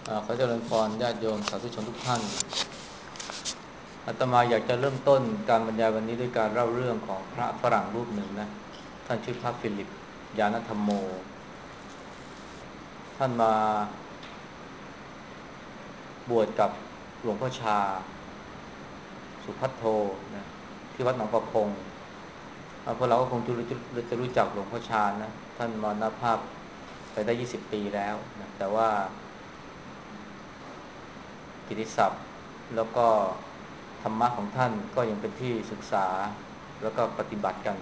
ขอเจริญพรญาติโยมสาธุชนทุกท่านอาตมาอยากจะเริ่มต้นการบรรยายวันนี้ด้วยการเล่าเรื่องของพระฝรั่งรูปหนึ่งนะท่านชื่อพระฟิลิปยานธรรมโมท่านมาบวชกับหลวงพ่อชาสุพัทโทนะที่วัดหนองประพงพวกเราก็คงจะรู้จักหลวงพ่อชานะท่านมรณภาพไปได้20ปีแล้วนะแต่ว่ากิตติศัพท์แล้วก็ธรรมะของท่านก็ยังเป็นที่ศึกษาแล้วก็ปฏิบัติกัน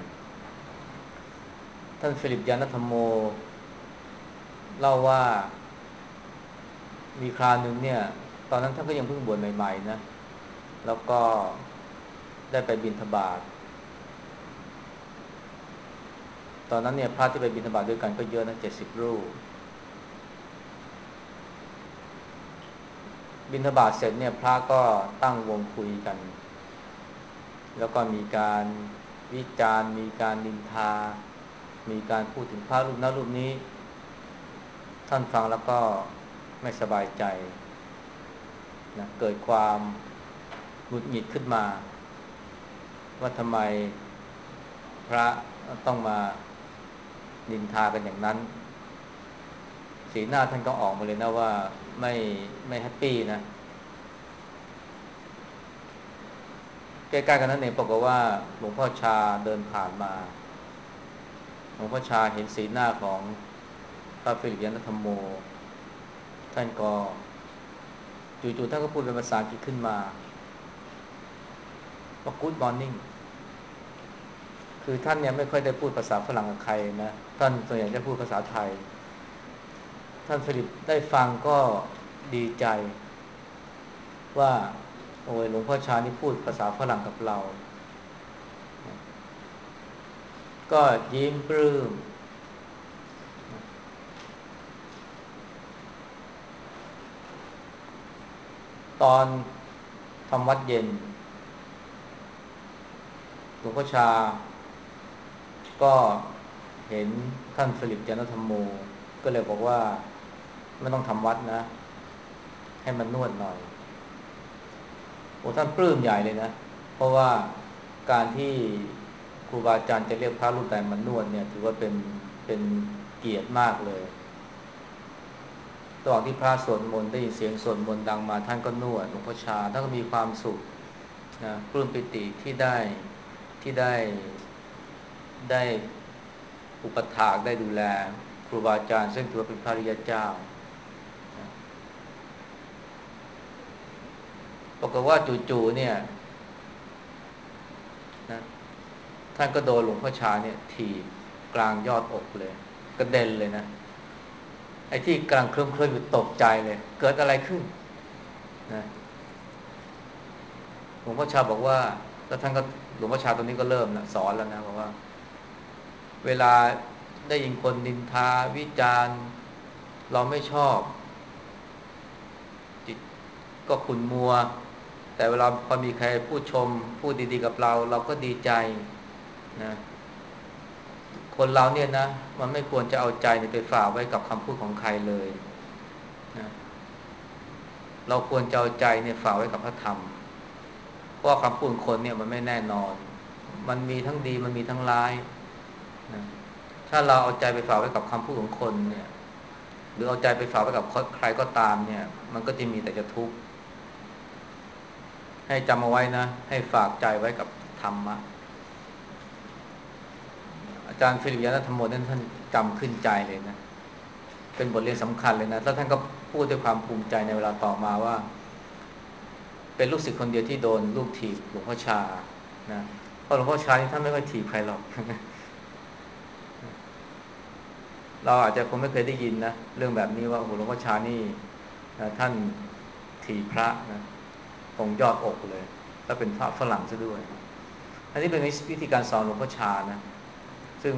ท่านฟิลิปยานธรรมโมเล่าว่ามีคราวหนึ่งเนี่ยตอนนั้นท่านก็ยังเพิ่งบวชใหม่ๆนะแล้วก็ได้ไปบิณฑบาตตอนนั้นเนี่ยพระที่ไปบิณฑบาตด้วยกันก็เยอะนะ70 รูปบิณฑบาตเสร็จเนี่ยพระก็ตั้งวงคุยกันแล้วก็มีการวิจารณ์มีการนินทามีการพูดถึงพระรูปนั้นรูปนี้ท่านฟังแล้วก็ไม่สบายใจนะเกิดความหงุดหงิดขึ้นมาว่าทำไมพระต้องมานินทากันอย่างนั้นสีหน้าท่านก็ออกมาเลยนะว่าไม่ไม่แฮปปี้นะใกล้ๆกันนั้นเองปรากฏว่าหลวงพ่อชาเดินผ่านมาหลวงพ่อชาเห็นสีหน้าของพระฟิลิปยานธรรมโมท่านก็จู่ๆท่านก็พูดเป็นภาษาอังกฤษขึ้นมาว่า Good morning คือท่านเนี่ยไม่ค่อยได้พูดภาษาฝรั่งกับใครนะท่านส่วนใหญ่จะพูดภาษาไทยท่านฟิลิปได้ฟังก็ดีใจว่าโอ้ยหลวงพ่อชานี่พูดภาษาฝรั่งกับเราก็ยิ้มปลื้มตอนทำวัดเย็นหลวงพ่อชาก็เห็นท่านฟิลิปยานธรรมโมก็เลยบอกว่าไม่ต้องทำวัดนะให้มันนวดหน่อยโอ้ท่านปลื้มใหญ่เลยนะเพราะว่าการที่ครูบาอาจารย์จะเรียกพระรูปใดมานวดเนี่ยถือว่าเป็นเกียรติมากเลยระหว่างที่พระสวดมนต์ได้ยินเสียงสวดมนต์ดังมาท่านก็นวดหลวงพ่อชาท่านก็มีความสุขนะปลื้มปิติที่ได้อุปถากได้ดูแลครูบาอาจารย์ซึ่งถือว่าเป็นพระริยเจ้านะปรากฏว่าจู่ๆเนี่ยนะท่านก็โดนหลวงพ่อชาเนี่ยถีบกลางยอดอกเลยกระเด็นเลยนะไอ้ที่กำลังเคลิ้มๆอยู่ตกใจเลยเกิดอะไรขึ้นนะหลวงพ่อชาบอกว่าแล้วท่านก็หลวงพ่อชาตรงนี้ก็เริ่มนะสอนแล้วนะบอกว่าเวลาได้ยินคนนินทาวิจารณ์เราไม่ชอบจิตก็ขุ่นมัวแต่เวลาพอมีใครพูดชมพูดดีๆกับเราเราก็ดีใจนะคนเราเนี่ยนะมันไม่ควรจะเอาใจไปฝากไว้กับคำพูดของใครเลยนะเราควรจะเอาใจเนี่ยฝากไว้กับพระธรรมเพราะคำพูดของคนเนี่ยมันไม่แน่นอนมันมีทั้งดีมันมีทั้งร้ายนะถ้าเราเอาใจไปฝากไว้กับคำพูดของคนเนี่ยหรือเอาใจไปฝากไว้กับใครก็ตามเนี่ยมันก็จะมีแต่จะทุกข์ให้จำเอาไว้นะให้ฝากใจไว้กับธรรมะอาจารย์ฟิลิปยานธรรมโมนั้นท่านจำขึ้นใจเลยนะเป็นบทเรียนสำคัญเลยนะแล้วท่านก็พูดด้วยความภูมิใจในเวลาต่อมาว่าเป็นลูกศิษย์คนเดียวที่โดนลูกถีบหลวงพ่อชานะเพราะหลวงพ่อชานี่ท่านไม่ค่อยถีบใครหรอกเราอาจจะคงไม่เคยได้ยินนะเรื่องแบบนี้ว่าโอ้โหหลวงพ่อชานี่นะท่านถีบพระนะตรงยอดอกเลยแล้วเป็นพระฝรั่งซะด้วยอันนี้เป็นวิธีการสอนหลวงพ่อชานะซึ่ง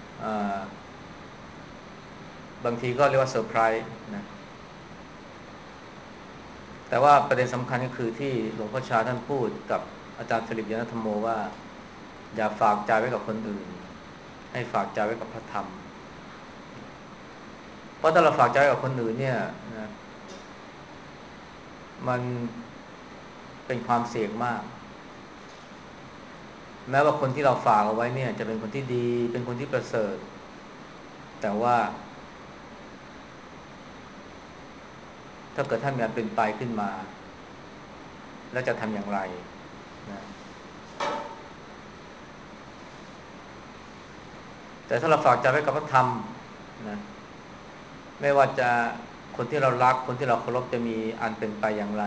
บางทีก็เรียกว่าเซอร์ไพรส์นะแต่ว่าประเด็นสำคัญก็คือที่หลวงพ่อชาท่านพูดกับอาจารย์ฟิลิปยานธรรมโมว่าอย่าฝากใจไว้กับคนอื่นให้ฝากใจไว้กับพระธรรมเพราะถ้าเราฝากใจกับคนอื่นเนี่ยนะมันเป็นความเสี่ยงมากแม้ว่าคนที่เราฝากเอาไว้เนี่ยจะเป็นคนที่ดีเป็นคนที่ประเสริฐแต่ว่าถ้าเกิดท่านมีอันเป็นไปขึ้นมาแล้วจะทำอย่างไรนะแต่ถ้าเราฝากใจไว้กับพระธรรมนะไม่ว่าจะคนที่เรารักคนที่เราเคารพจะมีอันเป็นไปอย่างไร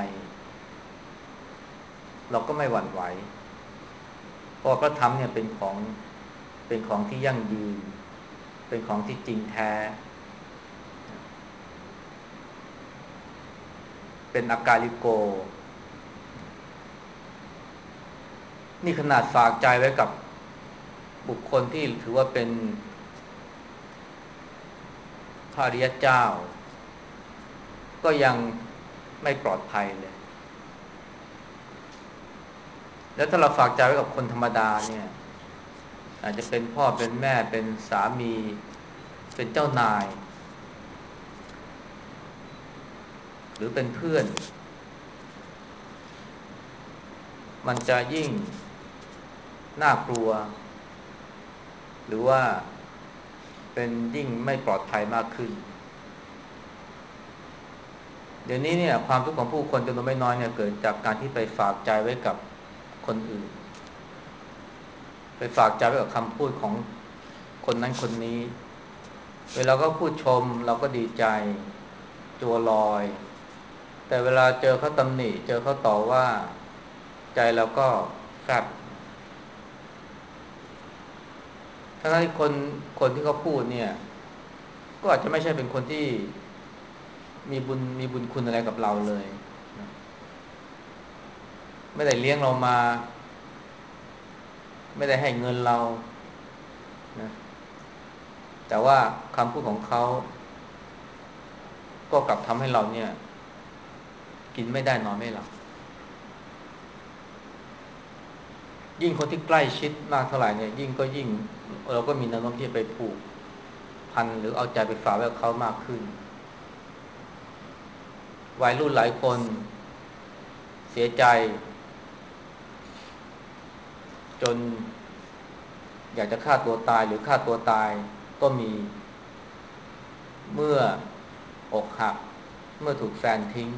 เราก็ไม่หวั่นไหวเพราะพระธรรมเนี่ยเป็นของที่ยั่งยืนเป็นของที่จริงแท้เป็นอากาลิโกนี่ขนาดฝากใจไว้กับบุคคลที่ถือว่าเป็นพระอริยเจ้าก็ยังไม่ปลอดภัยเลยแล้วถ้าเราฝากใจไว้กับคนธรรมดาเนี่ยอาจจะเป็นพ่อเป็นแม่เป็นสามีเป็นเจ้านายหรือเป็นเพื่อนมันจะยิ่งน่ากลัวหรือว่าเป็นยิ่งไม่ปลอดภัยมากขึ้นเดี๋ยวนี้เนี่ยความทุกข์ของผู้คนจำนวนไม่น้อยเนี่ยเกิดจากการที่ไปฝากใจไว้กับคนอื่นไปฝากใจไว้กับคำพูดของคนนั้นคนนี้เวลาก็พูดชมเราก็ดีใจจัวลอยแต่เวลาเจอเขาตำหนิเจอเขาต่อว่าใจเราก็แฟบทั้งที่คนที่เขาพูดเนี่ยก็อาจจะไม่ใช่เป็นคนที่มีบุญคุณอะไรกับเราเลยไม่ได้เลี้ยงเรามาไม่ได้ให้เงินเรานะแต่ว่าคำพูดของเขาก็กลับทำให้เราเนี่ยกินไม่ได้นอนไม่หลับยิ่งคนที่ใกล้ชิดมากเท่าไหร่เนี่ยยิ่งเราก็มีแนวโน้มที่จะไปผูกพันหรือเอาใจไปฝากไว้กับเขามากขึ้นวัยรุ่นหลายคนเสียใจจนอยากจะฆ่าตัวตายหรือฆ่าตัวตายก็มีเมื่ออกหักเมื่อถูกแฟนทิ้ง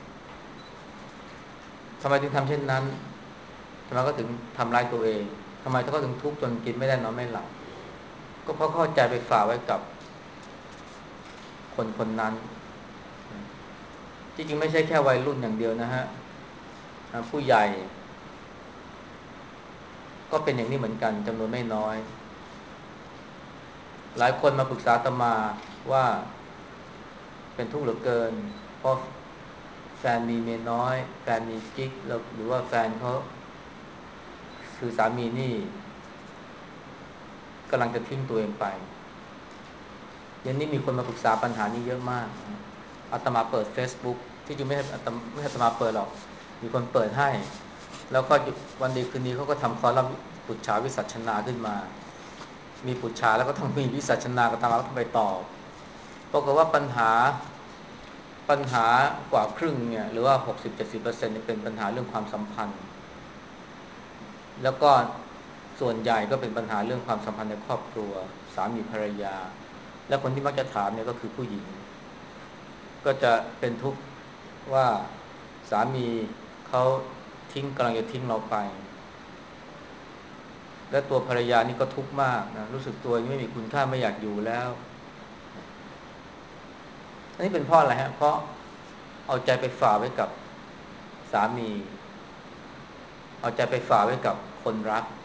ทำไมถึงทำเช่นนั้นทำไมก็ถึงทำร้ายตัวเองทำไมเขาก็ถึงทุกข์จนกินไม่ได้นอนไม่หลับก็เพราะเข้าใจไปฝากไว้กับคนคนนั้นที่จริงไม่ใช่แค่วัยรุ่นอย่างเดียวนะฮะผู้ใหญ่ก็เป็นอย่างนี้เหมือนกันจำนวนไม่น้อยหลายคนมาปรึกษาอาตมาว่าเป็นทุกข์เหลือเกินเพราะแฟนมีเมียน้อยแฟนมีกิ๊กแล้วหรือว่าแฟนเขาคือสามีนี่กำลังจะทิ้งตัวเองไปเดี๋ยวนี้มีคนมาปรึกษาปัญหานี้เยอะมากอาตมาเปิด Facebook ที่จริงไม่ให้อาตมาเปิดหรอกมีคนเปิดให้แล้วก็วันดีคืนนี้เขาก็ทำคอลัมน์ปุจฉาวิสัชนาขึ้นมามีปุจฉาแล้วก็ต้องมีวิสัชนากับตามมาต้องไปตอบปรากฏว่าปัญหากว่าครึ่งเนี่ยหรือว่า 60-70% เปอร์เซ็นต์เป็นปัญหาเรื่องความสัมพันธ์แล้วก็ส่วนใหญ่ก็เป็นปัญหาเรื่องความสัมพันธ์ในครอบครัวสามีภรรยาและคนที่มักจะถามเนี่ยก็คือผู้หญิงก็จะเป็นทุกข์ว่าสามีเขากำลังจะทิ้งเราไปและตัวภรรยานี่ก็ทุกข์มากนะรู้สึกตัวไม่มีคุณค่าไม่อยากอยู่แล้วอันนี้เป็นเพราะอะไรฮะเพราะเอาใจไปฝากไว้กับสามีเอาใจไปฝากไว้กับคนรัก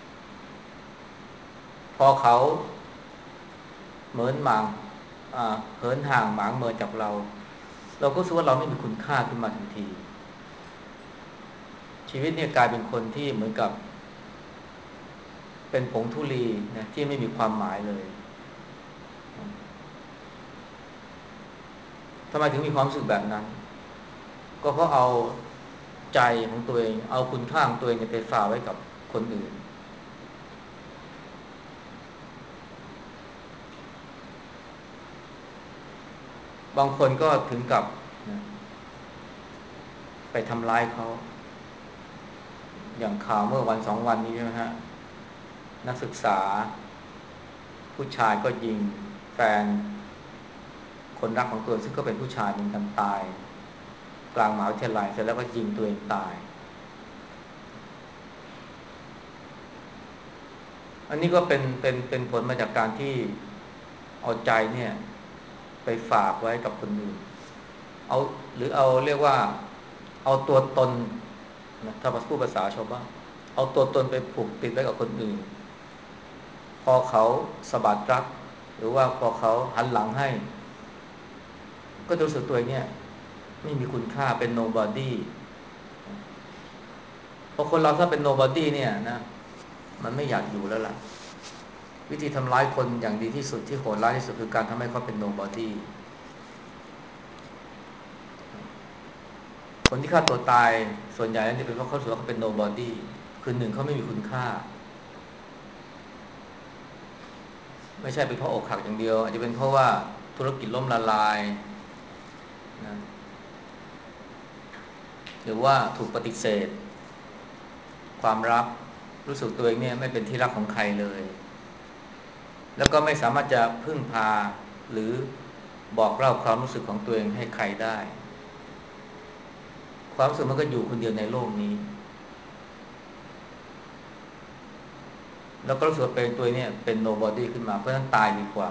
พอเขาเหมินหมางเหินห่างหมางเมินจากเราก็รู้สึกว่าเราไม่มีคุณค่าขึ้นมาทันทีชีวิตเนี่ยกลายเป็นคนที่เหมือนกับเป็นผงธุลีนะที่ไม่มีความหมายเลยทำไมถึงมีความรู้สึกแบบนั้นก็เพราะเอาใจของตัวเองเอาคุณค่าของตัวเองไปฝากไว้กับคนอื่นบางคนก็ถึงกับนะไปทำร้ายเขาอย่างข่าวเมื่อวันสองวันนี้ใช่ไหมฮะนักศึกษาผู้ชายก็ยิงแฟนคนรักของตัวซึ่งก็เป็นผู้ชายเหมือนกันตายกลางมหาวิทยาลัยเสร็จแล้วก็ยิงตัวเองตายอันนี้ก็เป็นผลมาจากการที่เอาใจเนี่ยไปฝากไว้กับคนอื่นเอาหรือเอาเรียกว่าเอาตัวตนนะถ้ามาพูดภาษาชาวบ้านเอาตัวตนไปผูกติดไว้กับคนอื่นพอเขาสะบัดรักหรือว่าพอเขาหันหลังให้ก็รู้สึกตัวเนี่ยไม่มีคุณค่าเป็น nobody พอคนเราถ้าเป็น nobody เนี่ยนะมันไม่อยากอยู่แล้วล่ะวิธีทำร้ายคนอย่างดีที่สุดที่โหดร้ายที่สุดคือการทำให้เขาเป็น nobody คนที่ฆ่าตัวตายส่วนใหญ่แล้วจะเป็นเพราะเขาถือว่าเขาเป็น nobody คือหนึ่งเขาไม่มีคุณค่าไม่ใช่เป็นเพราะอกหักอย่างเดียวอาจจะเป็นเพราะว่าธุรกิจล่มละลายนะหรือว่าถูกปฏิเสธความรักรู้สึกตัวเองเนี่ยไม่เป็นที่รักของใครเลยแล้วก็ไม่สามารถจะพึ่งพาหรือบอกเล่าความรู้สึกของตัวเองให้ใครได้ความรู้สึกมันก็อยู่คนเดียวในโลกนี้แล้วก็รู้สึกเป็นตัวเนี่ยเป็น nobody ขึ้นมาเพราะฉะนั้นตายดีกว่า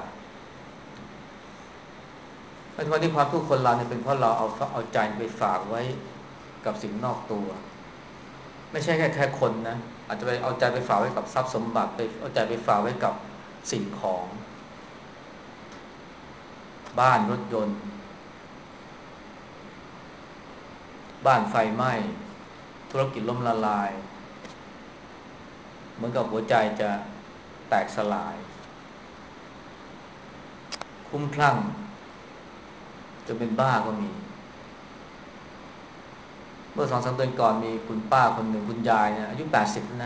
เพราะที่ความทุกข์คนเราเนี่ยเป็นเพราะเราเอาใจไปฝากไว้กับสิ่งนอกตัวไม่ใช่แค่คนนะอาจจะไปเอาใจไปฝากไว้กับทรัพย์สมบัติไปเอาใจไปฝากไว้กับสิ่งของบ้านรถยนต์บ้านไฟไหม้ธุรกิจล่มละลายเหมือนกับหัวใจจะแตกสลายคลุ้มคลั่งจะเป็นบ้าก็มีเมื่อ2-3 เดือนก่อนมีคุณป้าคนหนึ่งคุณยายเนี่ยอายุ80แล้วนะ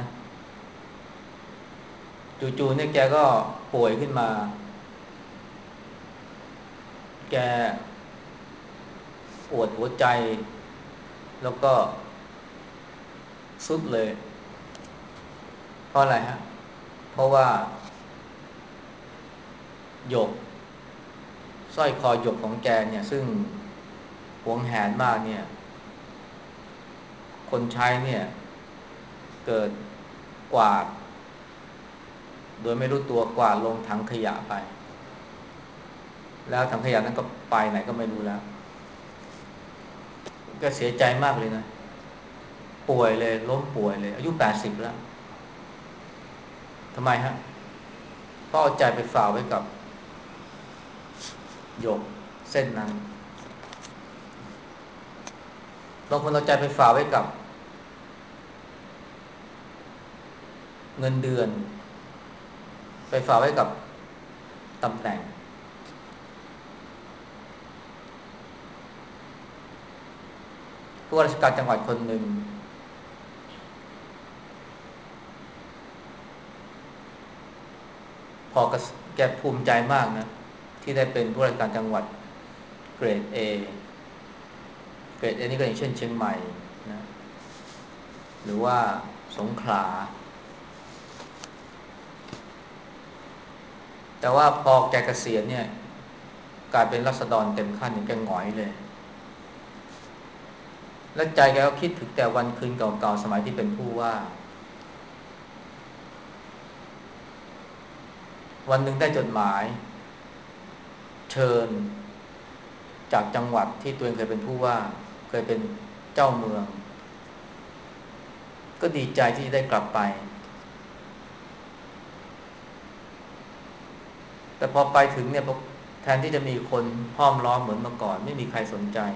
จู่ๆเนี่ยแกก็ป่วยขึ้นมาแกปวดหัวใจแล้วก็สุดเลยเพราะอะไรฮะเพราะว่าหยกสร้อยคอหยกของแกเนี่ยซึ่งหวงแหนมากเนี่ยคนใช้เนี่ยเกิดกวาดโดยไม่รู้ตัวกวาดลงถังขยะไปแล้วถังขยะนั้นก็ไปไหนก็ไม่รู้แล้วก็เสียใจมากเลยนะป่วยเลยล้มป่วยเลยอายุ80แล้วทำไมฮะเพราะเอาใจไปฝากไว้กับหยกเส้นนั้นบางคนเอาใจไปฝากไว้กับเงินเดือนไปฝากไว้กับตำแหน่งผู้ว่าราชการจังหวัดคนหนึ่งพอแกภูมิใจมากนะที่ได้เป็นผู้ว่าราชการจังหวัดเกรด A เกรด A นี่ก็อย่างเช่นเชียงใหม่นะหรือว่าสงขลาแต่ว่าพอแกเกษียณเนี่ยกลายเป็นราษฎรเต็มขั้นอย่างแกหงอยเลยและใจแกก็คิดถึงแต่วันคืนเก่าๆสมัยที่เป็นผู้ว่าวันหนึ่งได้จดหมายเชิญจากจังหวัดที่ตัวเองเคยเป็นผู้ว่าเคยเป็นเจ้าเมืองก็ดีใจที่ได้กลับไปแต่พอไปถึงเนี่ยแทนที่จะมีคนห้อมล้อมเหมือนเมื่อก่อนไม่มีใครสนใจ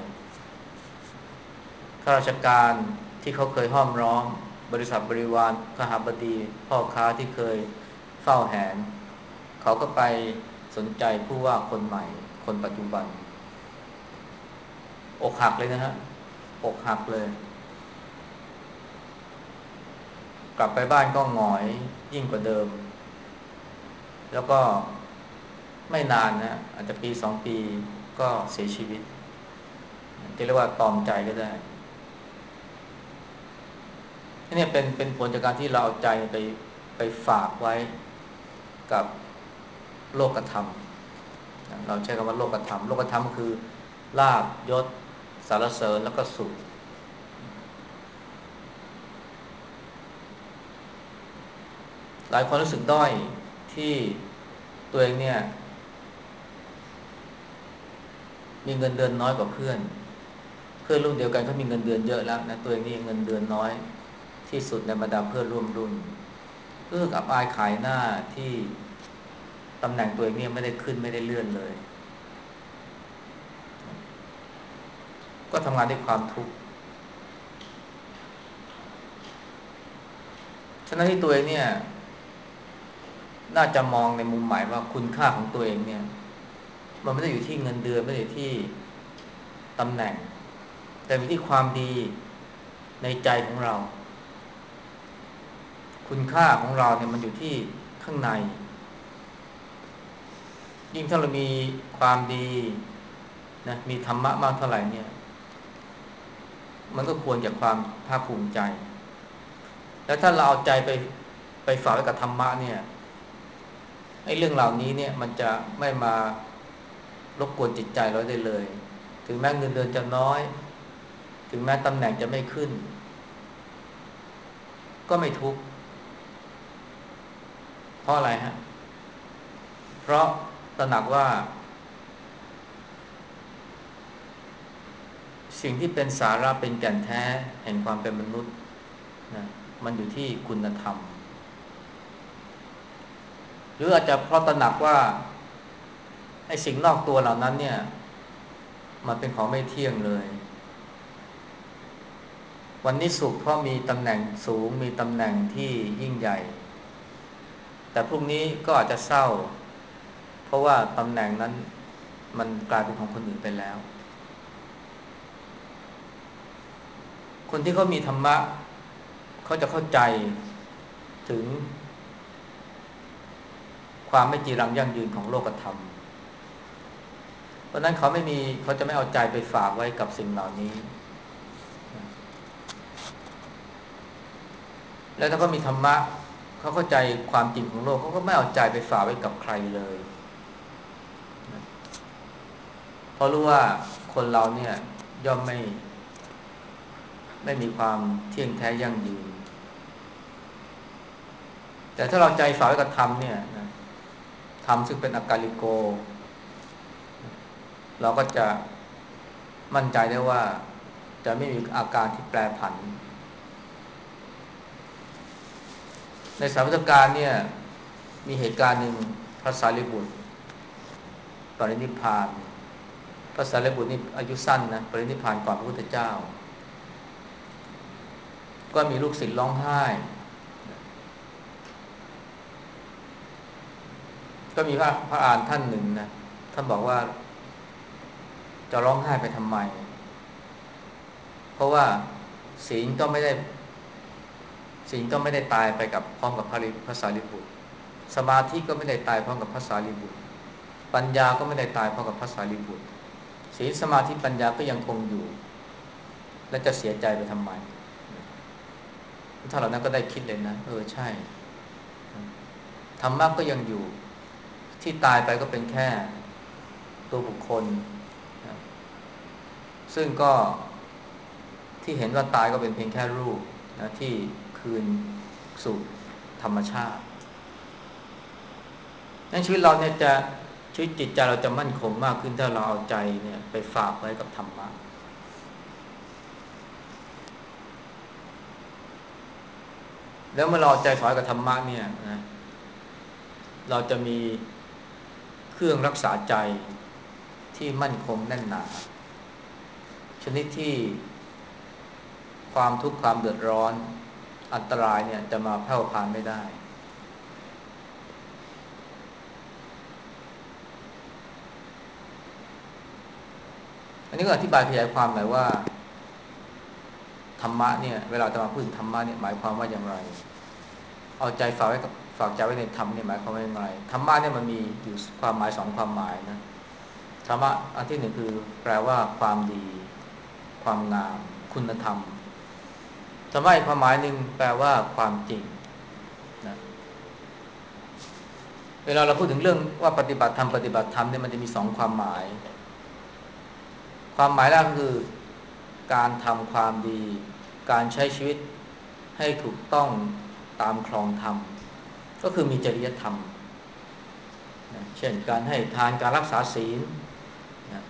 ข้าราชการที่เขาเคยห้อมล้อมบริษัทบริวารขหบดีพ่อค้าที่เคยเฝ้าแหนเขาก็ไปสนใจผู้ว่าคนใหม่คนปัจจุบันอกหักเลยนะฮะอกหักเลยกลับไปบ้านก็หงอยยิ่งกว่าเดิมแล้วก็ไม่นานนะอาจจะ1-2 ปีก็เสียชีวิตจะเรียกว่าตอมใจก็ได้นี่เป็นผลจากการที่เราเอาใจไปฝากไว้กับโลกธรรมเราใช้คำว่าโลกธรรมโลกธรรมก็คือลาภยศสารเสริญแล้วก็สุขหลายคนรู้สึกด้อยที่ตัวเองเนี่ยมีเงินเดือนน้อยกว่าเพื่อนรุ่นเดียวกันเขามีเงินเดือนเยอะแล้วนะตัวเองนี่เงินเดือนน้อยที่สุดในบรรดาเพื่อนร่วมรุ่นอับอายขายหน้าที่ตำแหน่งตัวเองเนี่ยไม่ได้ขึ้นไม่ได้เลื่อนเลยก็ทำงานด้วยความทุกข์ฉะนั้นที่ตัวเองเนี่ยน่าจะมองในมุมหมายว่าคุณค่าของตัวเองเนี่ยมันไม่ได้อยู่ที่เงินเดือนไม่ได้อยู่ที่ตำแหน่งแต่อยู่ที่ความดีในใจของเราคุณค่าของเราเนี่ยมันอยู่ที่ข้างในยิ่งถ้าเรามีความดีนะมีธรรมะมากเท่าไหร่เนี่ยมันก็ควรจะความภาคภูมิใจแล้วถ้าเราเอาใจไปฝากไว้กับธรรมะเนี่ยไอ้เรื่องเหล่านี้เนี่ยมันจะไม่มารบกวนจิตใจเราได้เลยถึงแม้เงินเดือนจะน้อยถึงแม้ตำแหน่งจะไม่ขึ้นก็ไม่ทุกข์เพราะอะไรฮะเพราะตระหนักว่าสิ่งที่เป็นสาระเป็นแก่นแท้แห่งความเป็นมนุษย์นะมันอยู่ที่คุณธรรมหรืออาจจะเพราะตระหนักว่าไอ้สิ่งนอกตัวเหล่านั้นเนี่ยมันเป็นของไม่เที่ยงเลยวันนี้สุขเพราะมีตำแหน่งสูงมีตำแหน่งที่ยิ่งใหญ่แต่พรุ่งนี้ก็อาจจะเศร้าเพราะว่าตำแหน่งนั้นมันกลายเป็นของคนอื่นไปแล้วคนที่เขามีธรรมะเขาจะเข้าใจถึงความไม่จีรังยั่งยืนของโลกธรรมเพราะนั้นเขาจะไม่เอาใจไปฝากไว้กับสิ่งเหล่านี้แล้วถ้าเขามีธรรมะเขาเข้าใจความจริงของโลกเขาก็ไม่เอาใจไปฝากไว้กับใครเลยเพราะรู้ว่าคนเราเนี่ยย่อมไม่มีความเที่ยงแท้ยั่งยืนแต่ถ้าเราใจฝากไว้กับธรรมเนี่ยนะธรรมซึ่งเป็นอากาลิโกเราก็จะมั่นใจได้ว่าจะไม่มีอาการที่แปรผันในสมัยพุทธกาลเนี่ยมีเหตุการณ์หนึ่งพระสารีบุตรปรินิพพานพระสารีบุตรนี่อายุสั้นนะปรินิพพานก่อนพระพุทธเจ้าก็มีลูกศิษย์ร้องไห้ก็มีพระอรหันต์ท่านหนึ่งนะท่านบอกว่าจะร้องไห้ไปทำไมเพราะว่าศีลก็ไม่ได้ตายไปกับพร้อมกับพระสารีบุตรสมาธิก็ไม่ได้ตายพร้อมกับพระสารีบุตรปัญญาก็ไม่ได้ตายพร้อมกับพระสารีบุตรศีลสมาธิปัญญาก็ยังคงอยู่และจะเสียใจไปทำไมถ้าเหล่านั้นก็ได้คิดเลยนะใช่ธรรมะก็ยังอยู่ที่ตายไปก็เป็นแค่ตัวบุคคลนะซึ่งก็ที่เห็นว่าตายก็เป็นเพียงแค่รูปนะที่คืนสู่ธรรมชาตินั้นชีวิตเราเนี่ยชีวิตจิตใจเราจะมั่นคงมากขึ้นถ้าเราเอาใจเนี่ยไปฝากไว้กับธรรมะแล้วเมื่อเราเอาใจฝากกับธรรมะเนี่ยนะเราจะมีเครื่องรักษาใจที่มั่นคงแน่นหนาชนิดที่ความทุกข์ความเดือดร้อนอันตรายเนี่ยจะมาแผ่วพานไม่ได้อันนี้ก็อธิบายขยายความหน่อยว่าธรรมะเนี่ยเวลาจะมาพูดถึงธรรมะเนี่ยหมายความว่าอย่างไรเอาใจฝากใจไว้ในธรรมเนี่ยหมายความว่าอย่างไรธรรมะเนี่ยมันมีอยู่ความหมายสองความหมายนะธรรมะอันที่หนึ่งคือแปลว่าความดีความงามคุณธรรมธรรมะอีกความหมายหนึ่งแปลว่าความจริงนะเวลาเราพูดถึงเรื่องว่าปฏิบัติธรรมเนี่ยมันจะมีสองความหมายความหมายแรกก็คือการทำความดีการใช้ชีวิตให้ถูกต้องตามครองธรรมก็คือมีจริยธรรมนะเช่นการให้ทานการรักษาศีลนะ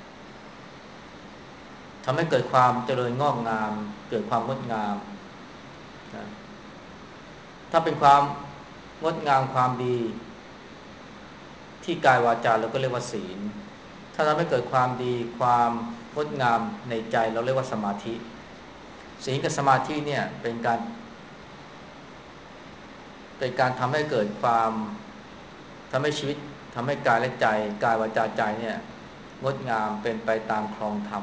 ทำให้เกิดความเจริญงอกงามเกิดความงดงามนะถ้าเป็นความงดงามความดีที่กายวาจาเราก็เรียกว่าศีลถ้าทำให้เกิดความดีความงดงามในใจเราเรียกว่าสมาธิศีลกับสมาธิเนี่ยเป็นการทำให้เกิดความทำให้ชีวิตทำให้กายและใจกายวาจาใจเนี่ยงดงามเป็นไปตามครองธรรม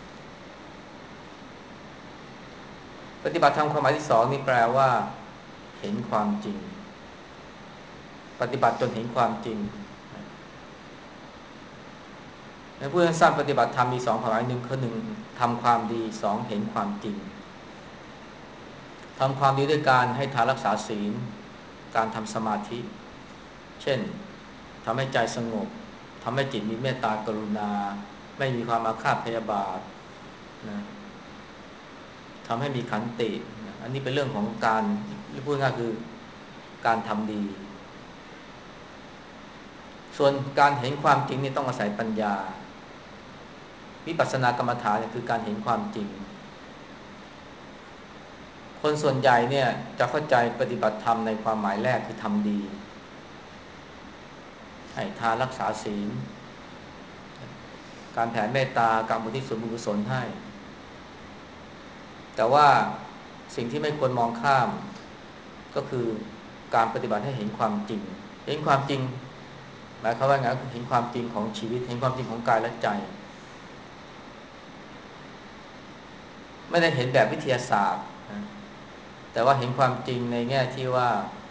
ปฏิบัติธรรมความหมายที่สองนี่แปลว่าเห็นความจริงปฏิบัติจนเห็นความจริงในผู้สั้นปฏิบัติธรรมมีสองความหมายหนึ่งคือหนึ่งทำความดีสองเห็นความจริงทำความดีด้วยการให้ทานรักษาศีลการทำสมาธิเช่นทำให้ใจสงบทำให้จิตมีเมตตากรุณาไม่มีความอาฆาตพยาบาทนะทำให้มีขันตินะอันนี้เป็นเรื่องของการพูดง่ายคือการทำดีส่วนการเห็นความจริงนี่ต้องอาศัยปัญญาวิปัสสนากรรมฐานคือการเห็นความจริงคนส่วนใหญ่เนี่ยจะเข้าใจปฏิบัติธรรมในความหมายแรกคือทำดีให้ทานรักษาศีลการแผ่เมตตาการอุทิศส่วนบุญกุศลให้แต่ว่าสิ่งที่ไม่ควรมองข้ามก็คือการปฏิบัติให้เห็นความจริงเห็นความจริงหมายความว่าไงเห็นความจริงของชีวิตเห็นความจริงของกายและใจไม่ได้เห็นแบบวิทยาศาสตร์นะแต่ว่าเห็นความจริงในแง่ที่ว่า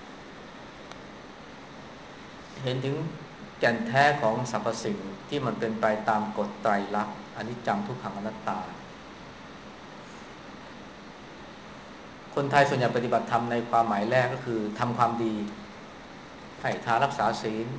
เห็นถึงแก่นแท้ของสรรพสิ่งที่มันเป็นไปตามกฎไตรลักษณ์อนิจจังทุกขังอนัตตาคนไทยส่วนใหญ่ปฏิบัติธรรมในความหมายแรกก็คือทำความดีให้ทานรักษาศีล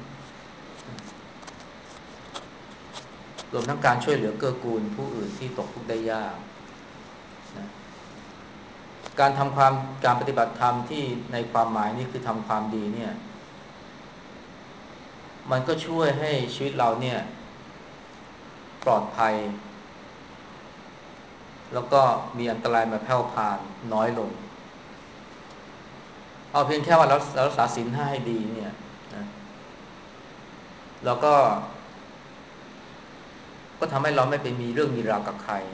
รวมทั้งการช่วยเหลือเกื้อกูลผู้อื่นที่ตกทุกข์ได้ยากนะการทำความการปฏิบัติธรรมที่ในความหมายนี้คือทำความดีเนี่ยมันก็ช่วยให้ชีวิตเราเนี่ยปลอดภัยแล้วก็มีอันตรายมาแผ่วพานน้อยลงเอาเพียงแค่ว่าเรารักษาศีลห้าให้ดีเนี่ยนะเราก็ทำให้เราไม่ไปมีเรื่องมีราวกับใคร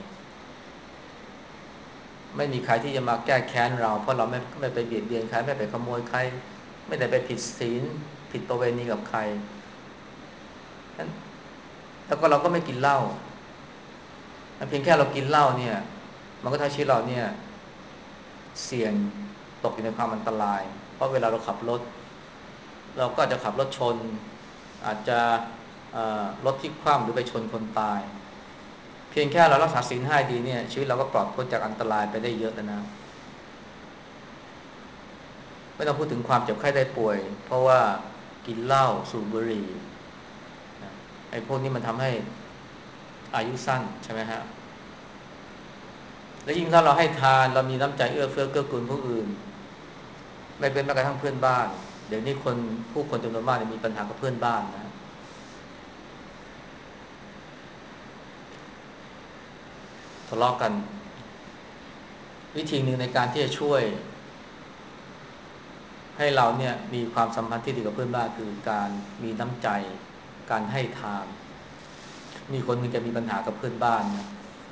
ไม่มีใครที่จะมาแก้แค้นเราเพราะเราไม่ไปเบียดเบียนใครไม่ไปขโมยใครไม่ได้ไปผิดศีลผิดประเวณีกับใครแล้วก็เราก็ไม่กินเหล้าเพียงแค่เรากินเหล้าเนี่ยมันก็ทำให้ชีวิตเราเนี่ยเสี่ยงตกอยู่ในความอันตรายเพราะเวลาเราขับรถเราก็จะขับรถชนอาจจะรถพลิกคว่ำหรือไปชนคนตายเพียงแค่เรารักษาศีลห้าดีเนี่ยชีวิตเราก็ปลอดพ้นจากอันตรายไปได้เยอะแล้วนะไม่ต้องพูดถึงความเจ็บไข้ได้ป่วยเพราะว่ากินเหล้าสูบบุหรี่นะไอ้พวกนี้มันทำให้อายุสั้นใช่ไหมฮะและยิ่งถ้าเราให้ทานเรามีน้ำใจเอื้อเฟื้อเกื้อกูลผู้อื่นไม่เป็นแม้กระทั่งเพื่อนบ้านเดี๋ยวนี้ผู้คนจำนวนมากมีปัญหากับเพื่อนบ้านนะทะเลาะกันวิธีหนึ่งในการที่จะช่วยให้เราเนี่ยมีความสัมพันธ์ที่ดีกับเพื่อนบ้านคือการมีน้ำใจการให้ทานมีคนหนึ่งแกมีปัญหากับเพื่อนบ้านนะ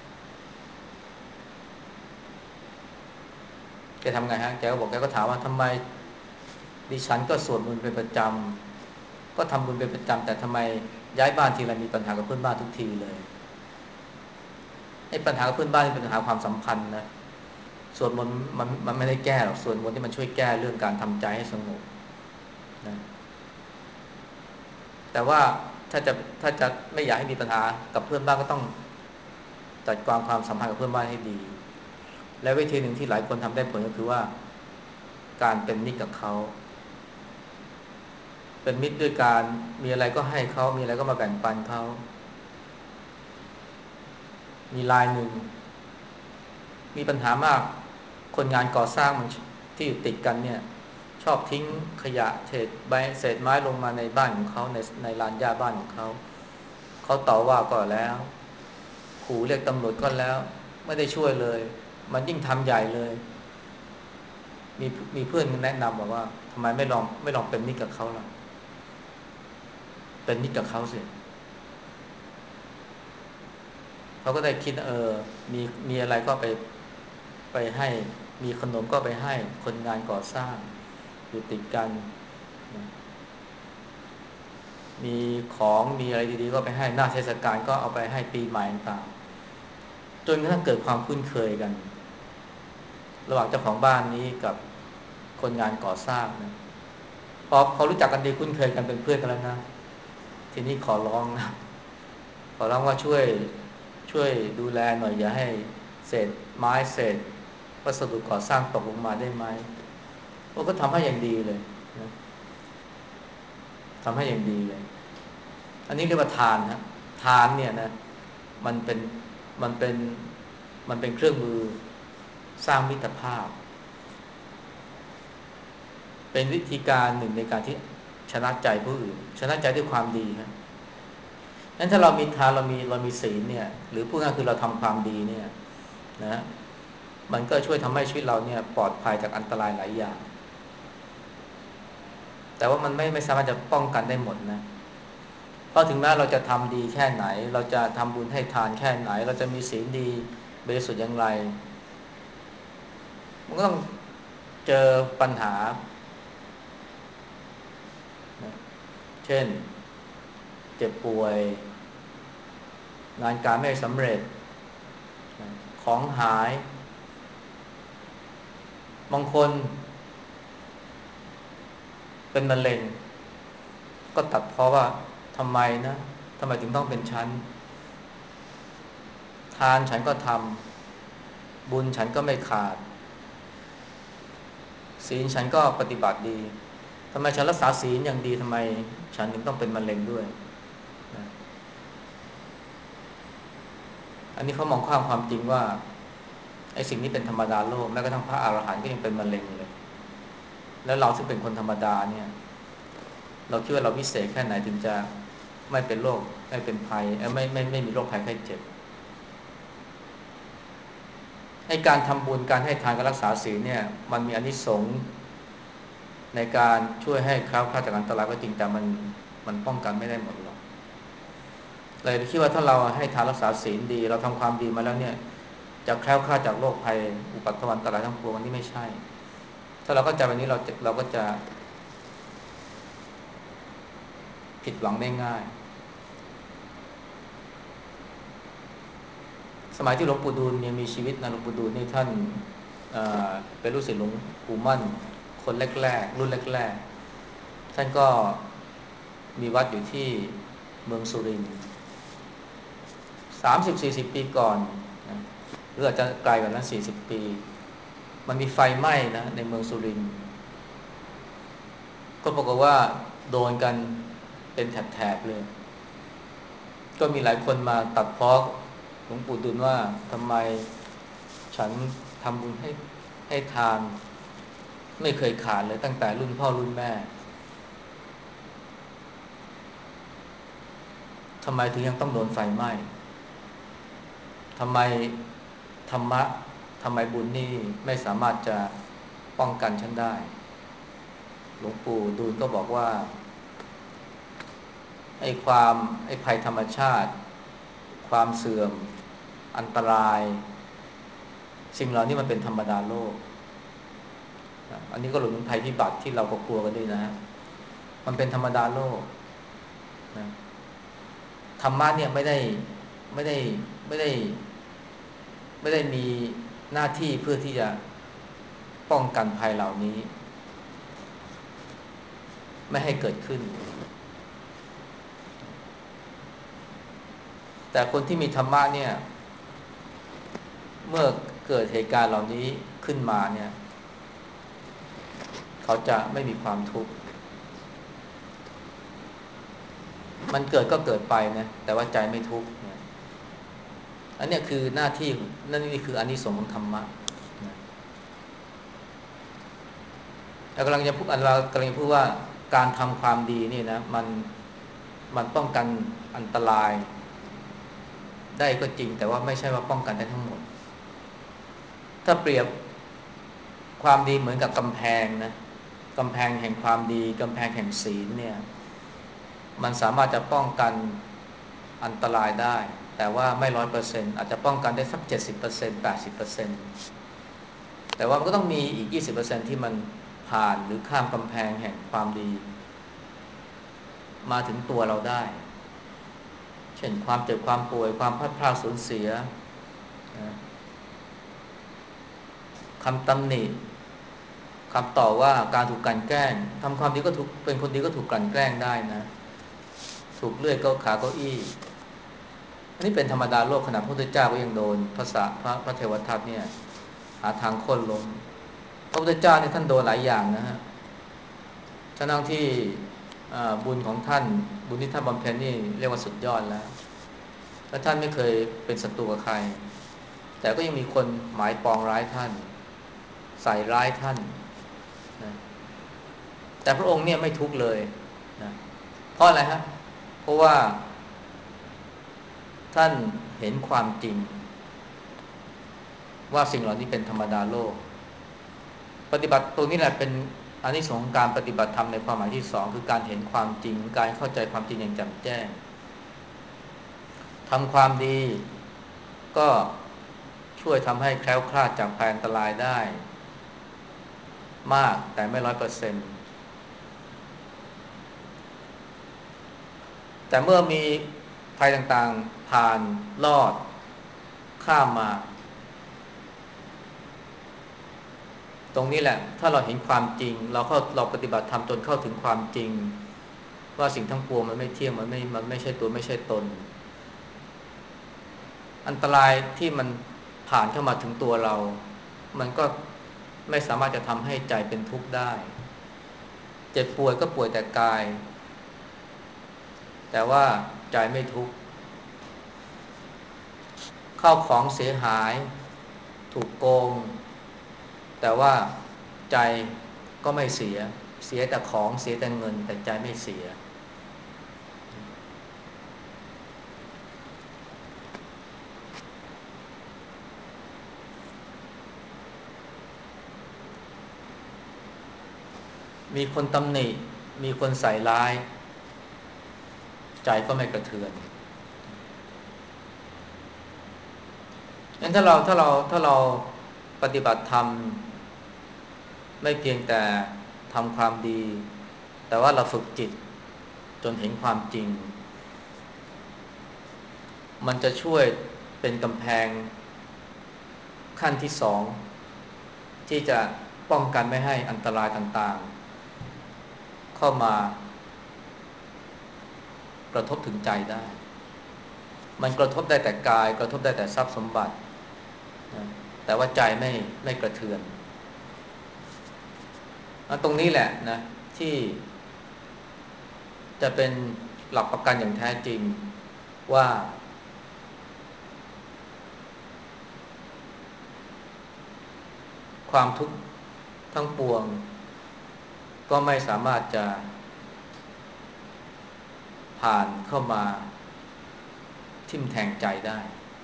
แกทำไงฮะแกก็บอกแกก็ถามว่าทำไมดิฉันก็สวดมนต์เป็นประจำก็ทำบุญเป็นประจำแต่ทำไมย้ายบ้านทีไรมีปัญหากับเพื่อนบ้านทุกทีเลยไอ้ปัญหากับเพื่อนบ้านนี่เป็นปัญหาความสัมพันธ์นะสวดมนต์มันไม่ได้แก้หรอกสวดมนต์ที่มันช่วยแก้เรื่องการทำใจให้สงบนะแต่ว่าถ้าจะไม่อยากให้มีปัญหากับเพื่อนบ้านก็ต้องจัดการความสัมพันธ์กับเพื่อนบ้านให้ดีและวิธีหนึ่งที่หลายคนทำได้ผลก็คือว่าการเป็นมิตรกับเขาเป็นมิตรด้วยการมีอะไรก็ให้เขามีอะไรก็มาแบ่งปันเขามีรายหนึ่งมีปัญหามากคนงานก่อสร้างมันที่อยู่ติดกันเนี่ยชอบทิ้งขยะเศษไม้ลงมาในบ้านของเขาในลานหญ้าบ้านของเขาเขาต่อว่าก็แล้วขู่เรียกตำรวจก็แล้วไม่ได้ช่วยเลยมันยิ่งทำใหญ่เลยมีมีเพื่อนแนะนำบอกว่าทำไมไม่ลองเป็นมิตรกับเขาล่ะเป็นมิตรกับเขาสิเขาก็ได้คิดมีมีอะไรก็ไปให้มีขนมก็ไปให้คนงานก่อสร้างอยู่ติดกันมีของมีอะไรดีๆก็ไปให้หน้าเทศกาลก็เอาไปให้ปีใหม่ต่างๆจนกระทั่งเกิดความคุ้นเคยกันระหว่างเจ้าของบ้านนี้กับคนงานก่อสร้างนะพอรู้จักกันดีคุ้นเคยกันเป็นเพื่อนกันแล้วนะทีนี้ขอร้องนะขอร้องว่าช่วยดูแลหน่อยอย่าให้เศษไม้เศษวัสดุก่อสร้างตกลงมาได้ไหมโอ้ก็ทำให้อย่างดีเลยนะทำให้อย่างดีเลยอันนี้เรียกว่าทานฮะทานเนี่ยนะมันเป็นมันเป็นมันเป็นเครื่องมือสร้างมิตรภาพเป็นวิธีการหนึ่งในการที่ชนะใจผู้อื่นชนะใจด้วยความดีครับงั้นถ้าเรามีทานเรามีศีลเนี่ยหรือพูดง่ายคือเราทำความดีเนี่ยนะมันก็ช่วยทำให้ชีวิตเราเนี่ยปลอดภัยจากอันตรายหลายอย่างแต่ว่ามันไม่สามารถจะป้องกันได้หมดนะเพราะถึงแม้เราจะทำดีแค่ไหนเราจะทำบุญให้ทานแค่ไหนเราจะมีศีลดีบริสุทธิ์อย่างไรมันก็ต้องเจอปัญหานะเช่นเจ็บป่วยงานการไม่สำเร็จของหายบางคนเป็นมะเร็งก็ตัดเพราะว่าทำไมนะทำไมถึงต้องเป็นฉันทานฉันก็ทำบุญฉันก็ไม่ขาดศีลฉันก็ปฏิบัติดีทำไมฉันรักษาศีลอย่างดีทำไมฉันถึงต้องเป็นมะเร็งด้วยนะอันนี้เขามองข้ามความจริงว่าไอ้สิ่งนี้เป็นธรรมดาโลกแม้กระทั่งพระอรหันต์ก็ยังเป็นมะเร็งเลยแล้วเราซึ่งเป็นคนธรรมดาเนี่ยเราคิดว่าเราวิเศษแค่ไหนถึงจะไม่เป็นโรคไม่เป็นภัยไม่มีโรคภัยไข้เจ็บให้การทำบุญการให้ทานการรักษาศีลเนี่ยมันมีอานิสงส์ในการช่วยให้แคล้วคลาดจากอันตรายก็จริงแต่มันป้องกันไม่ได้หมดหรอกเลยคิดว่าถ้าเราให้ทานรักษาศีลดีเราทำความดีมาแล้วเนี่ยจะแคล้วคลาดจากโรคภัยอุปัตถวันตรายทั้งปวงอันนี้ไม่ใช่ถ้าเราเข้าใจวันนี้เราก็จะผิดหวังได้ง่ายสมัยที่หลวงปู่ดูลยังมีชีวิตนะหลวงปู่ดูลนี่ท่านเอ่เป็นลูกศิษย์หลวงปู่มั่นคนแรกๆรุ่นแรกๆท่านก็มีวัดอยู่ที่เมืองสุรินทร์30-40 ปีก่อนนะหรืออาจจะไกลกว่านั้น40 ปีมันมีไฟไหม้นะในเมืองสุรินทร์ก็ปรากฏว่าโดนกันเป็นแถบๆเลยก็มีหลายคนมาตัดพ้อหลวงปู่ดูลว่าทำไมฉันทำบุญให้ทานไม่เคยขาดเลยตั้งแต่รุ่นพ่อรุ่นแม่ทำไมถึงยังต้องโดนไฟไหม้ทำไมธรรมะทำไมบุญนี่ไม่สามารถจะป้องกันฉันได้หลวงปู่ดูลก็บอกว่าไอ้ภัยธรรมชาติความเสื่อมอันตรายสิ่งเหล่านี้มันเป็นธรรมดาโลกอันนี้ก็รวมถึงภัยพิบัติที่เราก็กลัวกันด้วยนะมันเป็นธรรมดาโลกนะธรรมะเนี่ยไม่ได้ไม่ได้ไม่ได้มีหน้าที่เพื่อที่จะป้องกันภัยเหล่านี้ไม่ให้เกิดขึ้นแต่คนที่มีธรรมะเนี่ยเมื่อเกิดเหตุการณ์เหล่านี้ขึ้นมาเนี่ยเขาจะไม่มีความทุกข์มันเกิดก็เกิดไปนะแต่ว่าใจไม่ทุกข์เนี่ยอันนี้คือหน้าที่นั่นนี่คืออานิสงส์ของธรรมะนะเรากำลังจะพูดว่าการทำความดีนี่นะมันป้องกันอันตรายได้ก็จริงแต่ว่าไม่ใช่ว่าป้องกันได้ทั้งหมดถ้าเปรียบความดีเหมือนกับกำแพงนะกำแพงแห่งความดีกำแพงแห่งศีลเนี่ยมันสามารถจะป้องกันอันตรายได้แต่ว่าไม่100%อาจจะป้องกันได้สัก70% 80%แต่ว่ามันก็ต้องมีอีก20%ที่มันผ่านหรือข้ามกำแพงแห่งความดีมาถึงตัวเราได้เช่นความเจ็บความป่วยความพลาดพลาดสูญเสียคำตำหนิคำต่อว่าการถูกกลั่นแกล้งทำความดีก็ถูกเป็นคนดีก็ถูกกลั่นแกล้งได้นะถูกเลื่อยเก้าขาเก้าอี้อันนี้เป็นธรรมดาโลกขณะพระพุทธเจ้าก็ยังโดนภาษาพระเทวทัตเนี่ยหาทางโค่นล้มพระพุทธเจ้าเนี่ยท่านโดนหลายอย่างนะฮะทั้งที่บุญของท่านบุญที่ท่านบำเพ็ญนี่เรียกว่าสุดยอดแล้วและท่านไม่เคยเป็นศัตรูกับใครแต่ก็ยังมีคนหมายปองร้ายท่านใส่ร้ายท่านนะแต่พระองค์เนี่ยไม่ทุกข์เลยนะเพราะอะไรฮะเพราะว่าท่านเห็นความจริงว่าสิ่งเหล่านี้เป็นธรรมดาโลกปฏิบัติตรงนี้แหละเป็นอานิสงส์การปฏิบัติธรรมในความหมายที่สองคือการเห็นความจริงการเข้าใจความจริงอย่างแจ่มแจ้งทำความดีก็ช่วยทำให้แคล้วคลาดจากภัยอันตรายได้มากแต่ไม่100%แต่เมื่อมีภัยต่างๆผ่านลอดข้ามมาตรงนี้แหละถ้าเราเห็นความจริงเราปฏิบัติธรรมจนเข้าถึงความจริงว่าสิ่งทั้งปวงมันไม่เที่ยงมันไม่ใช่ตัวไม่ใช่ตนอันตรายที่มันผ่านเข้ามาถึงตัวเรามันก็ไม่สามารถจะทำให้ใจเป็นทุกข์ได้เจ็บป่วยก็ป่วยแต่กายแต่ว่าใจไม่ทุกข์ข้าวของเสียหายถูกโกงแต่ว่าใจก็ไม่เสียแต่ของเสียแต่เงินแต่ใจไม่เสียมีคนตำหนิมีคนใส่ร้ายใจก็ไม่กระเทือนงั้นถ้าเราปฏิบัติธรรมไม่เพียงแต่ทำความดีแต่ว่าเราฝึกจิตจนเห็นความจริงมันจะช่วยเป็นกำแพงขั้นที่สองที่จะป้องกันไม่ให้อันตรายต่างๆเข้ามากระทบถึงใจได้มันกระทบได้แต่กายกระทบได้แต่ทรัพย์สมบัตินะแต่ว่าใจไม่กระเทือนตรงนี้แหละนะที่จะเป็นหลักประกันอย่างแท้จริงว่าความทุกข์ทั้งปวงก็ไม่สามารถจะผ่านเข้ามาทิ่มแทงใจได้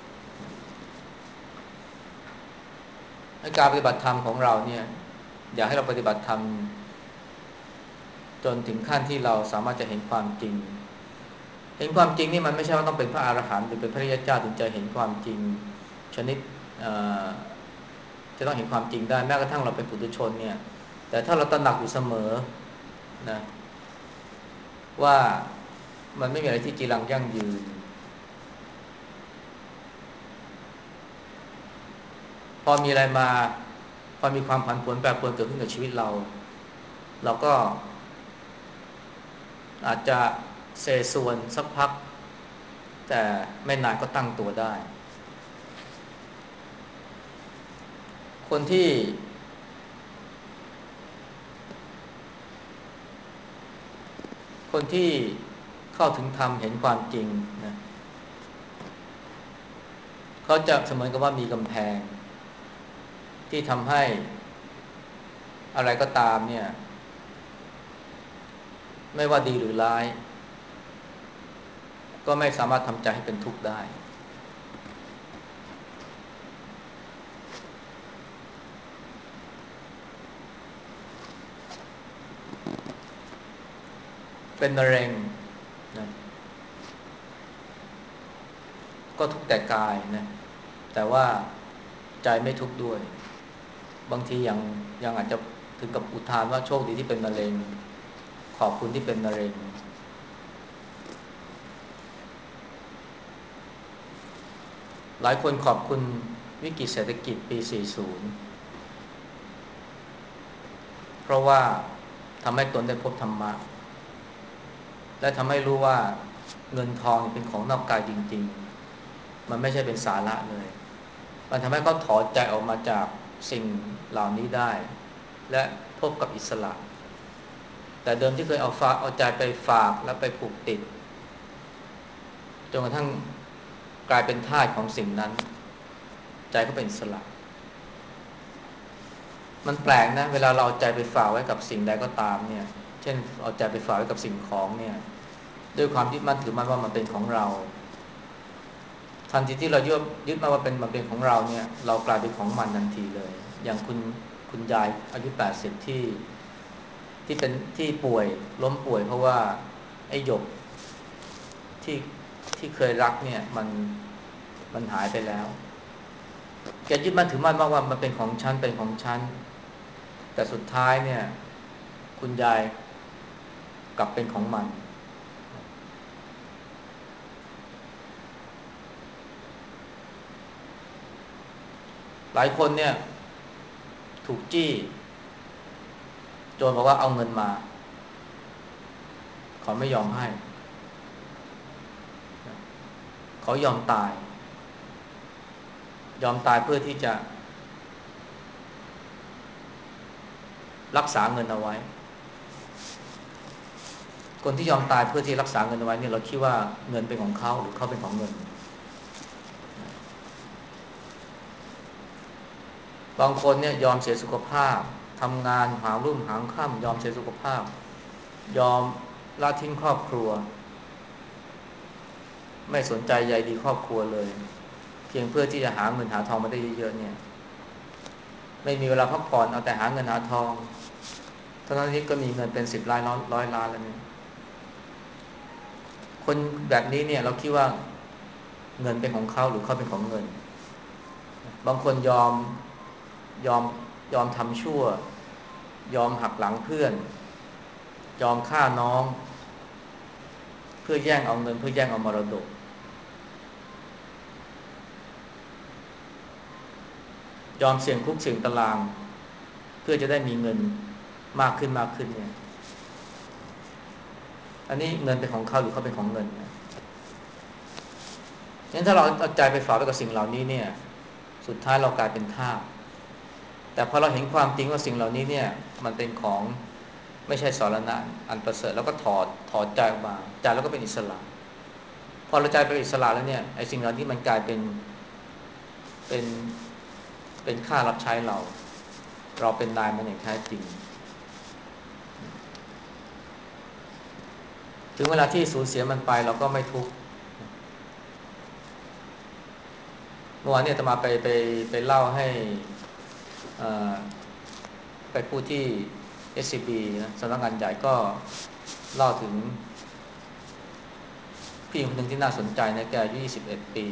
การปฏิบัติธรรมของเราเนี่ยอยากให้เราปฏิบัติธรรมจนถึงขั้นที่เราสามารถจะเห็นความจริงเห็นความจริงนี่มันไม่ใช่ว่าต้องเป็นพระอรหันต์หรือเป็นพระริยเจ้าถึงจะเห็นความจริงชนิดจะต้องเห็นความจริงได้แม้กระทั่งเราเป็นปุถุชนเนี่ยแต่ถ้าเราตระหนักอยู่เสมอนะว่ามันไม่มีอะไรที่จีรังยั่งยืนพอมีอะไรมาพอมีความผันผวนแปรปรวนเกิดขึ้นกับชีวิตเราก็อาจจะเซส่วนสักพักแต่ไม่นานก็ตั้งตัวได้คนที่คนที่เข้าถึงธรรมเห็นความจริงนะเขาจะเสมือนกับว่ามีกำแพงที่ทำให้อะไรก็ตามเนี่ยไม่ว่าดีหรือร้ายก็ไม่สามารถทำใจให้เป็นทุกข์ได้เป็นมะเร็งนะก็ทุกข์แต่กายนะแต่ว่าใจไม่ทุกข์ด้วยบางทียังอาจจะถึงกับอุทานว่าโชคดีที่เป็นมะเร็งขอบคุณที่เป็นมะเร็งหลายคนขอบคุณวิกฤตเศรษฐกิจปี 40 เพราะว่าทำให้ตนได้พบธรรมะและทำให้รู้ว่าเงินทองเป็นของนอกกายจริงๆมันไม่ใช่เป็นสาระเลยมันทำให้เขาถอนใจออกมาจากสิ่งเหล่านี้ได้และพบกับอิสระแต่เดิมที่เคยเอาใจไปฝากและไปผูกติดจนกระทั่งกลายเป็นทาสของสิ่งนั้นใจก็เป็นอิสระมันแปลกนะเวลาเราเอาใจไปฝากไว้กับสิ่งใดก็ตามเนี่ยเช่นเอาใจไปฝากไว้กับสิ่งของเนี่ยด้วยความยึดมั่นถือมั่นว่ามันเป็นของเราทันทีที่เรายึดมั่นว่ามันเป็นของเราเนี่ยเรากลายเป็นของมันทันทีเลยอย่างคุณยายอายุ80ที่เป็นที่ป่วยล้มป่วยเพราะว่าไอ้หยกที่ที่เคยรักเนี่ยมันหายไปแล้วแกยึดมั่นถือมั่นว่ามันเป็นของฉันเป็นของฉันแต่สุดท้ายเนี่ยคุณยายกลับเป็นของมันหลายคนเนี่ยถูกจี้โจรบอกว่าเอาเงินมาเขาไม่ยอมให้เขายอมตายเพื่อที่จะรักษาเงินเอาไว้คนที่ยอมตายเพื่อที่รักษาเงินเอาไว้เนี่ยเราคิดว่าเงินเป็นของเขาหรือเขาเป็นของเงินบางคนเนี่ยยอมเสียสุขภาพทำงานหารุ่มหางค่ำยอมเสียสุขภาพยอมละทิ้งครอบครัวไม่สนใจใยดีครอบครัวเลยเพียงเพื่อที่จะหาเงินหาทองมาได้เยอะๆเนี่ยไม่มีเวลาพักผ่อนเอาแต่หาเงินหาทองทั้งนี้ก็มีเงินเป็น10 ล้าน100 ล้านแล้วเนี่ยคนแบบนี้เนี่ยเราคิดว่าเงินเป็นของเขาหรือเขาเป็นของเงินบางคนยอมยอมทำชั่วยอมหักหลังเพื่อนยอมฆ่าน้องเพื่อแย่งเอาเงินเพื่อแย่งเอามรดกยอมเสี่ยงคุกเสี่ยงตารางเพื่อจะได้มีเงินมากขึ้นเนี่ยอันนี้เงินเป็นของเขาหรือเขาเป็นของเงินนะงั้นถ้าเราเอาใจไปฝากไว้กับสิ่งเหล่านี้เนี่ยสุดท้ายเรากลายเป็นทาสแต่พอเราเห็นความจริงว่าสิ่งเหล่านี้เนี่ยมันเป็นของไม่ใช่สรณะอันประเสริฐแล้วก็ถอดใจออกมาใจแล้วก็เป็นอิสระพอเราใจเป็นอิสระแล้วเนี่ยไอ้สิ่งเหล่านี้มันกลายเป็นเป็นค่ารับใช้เราเป็นนายมันอย่างแท้จริงถึงเวลาที่สูญเสียมันไปเราก็ไม่ทุกข์เมื่อวานเนี่ยอาตมาไปเล่าให้อ่าไปพูดที่ SCB นะสำนักงานใหญ่ก็เล่าถึงผู้หญิงคนหนึ่งที่น่าสนใจนะแกอายุ21 ปี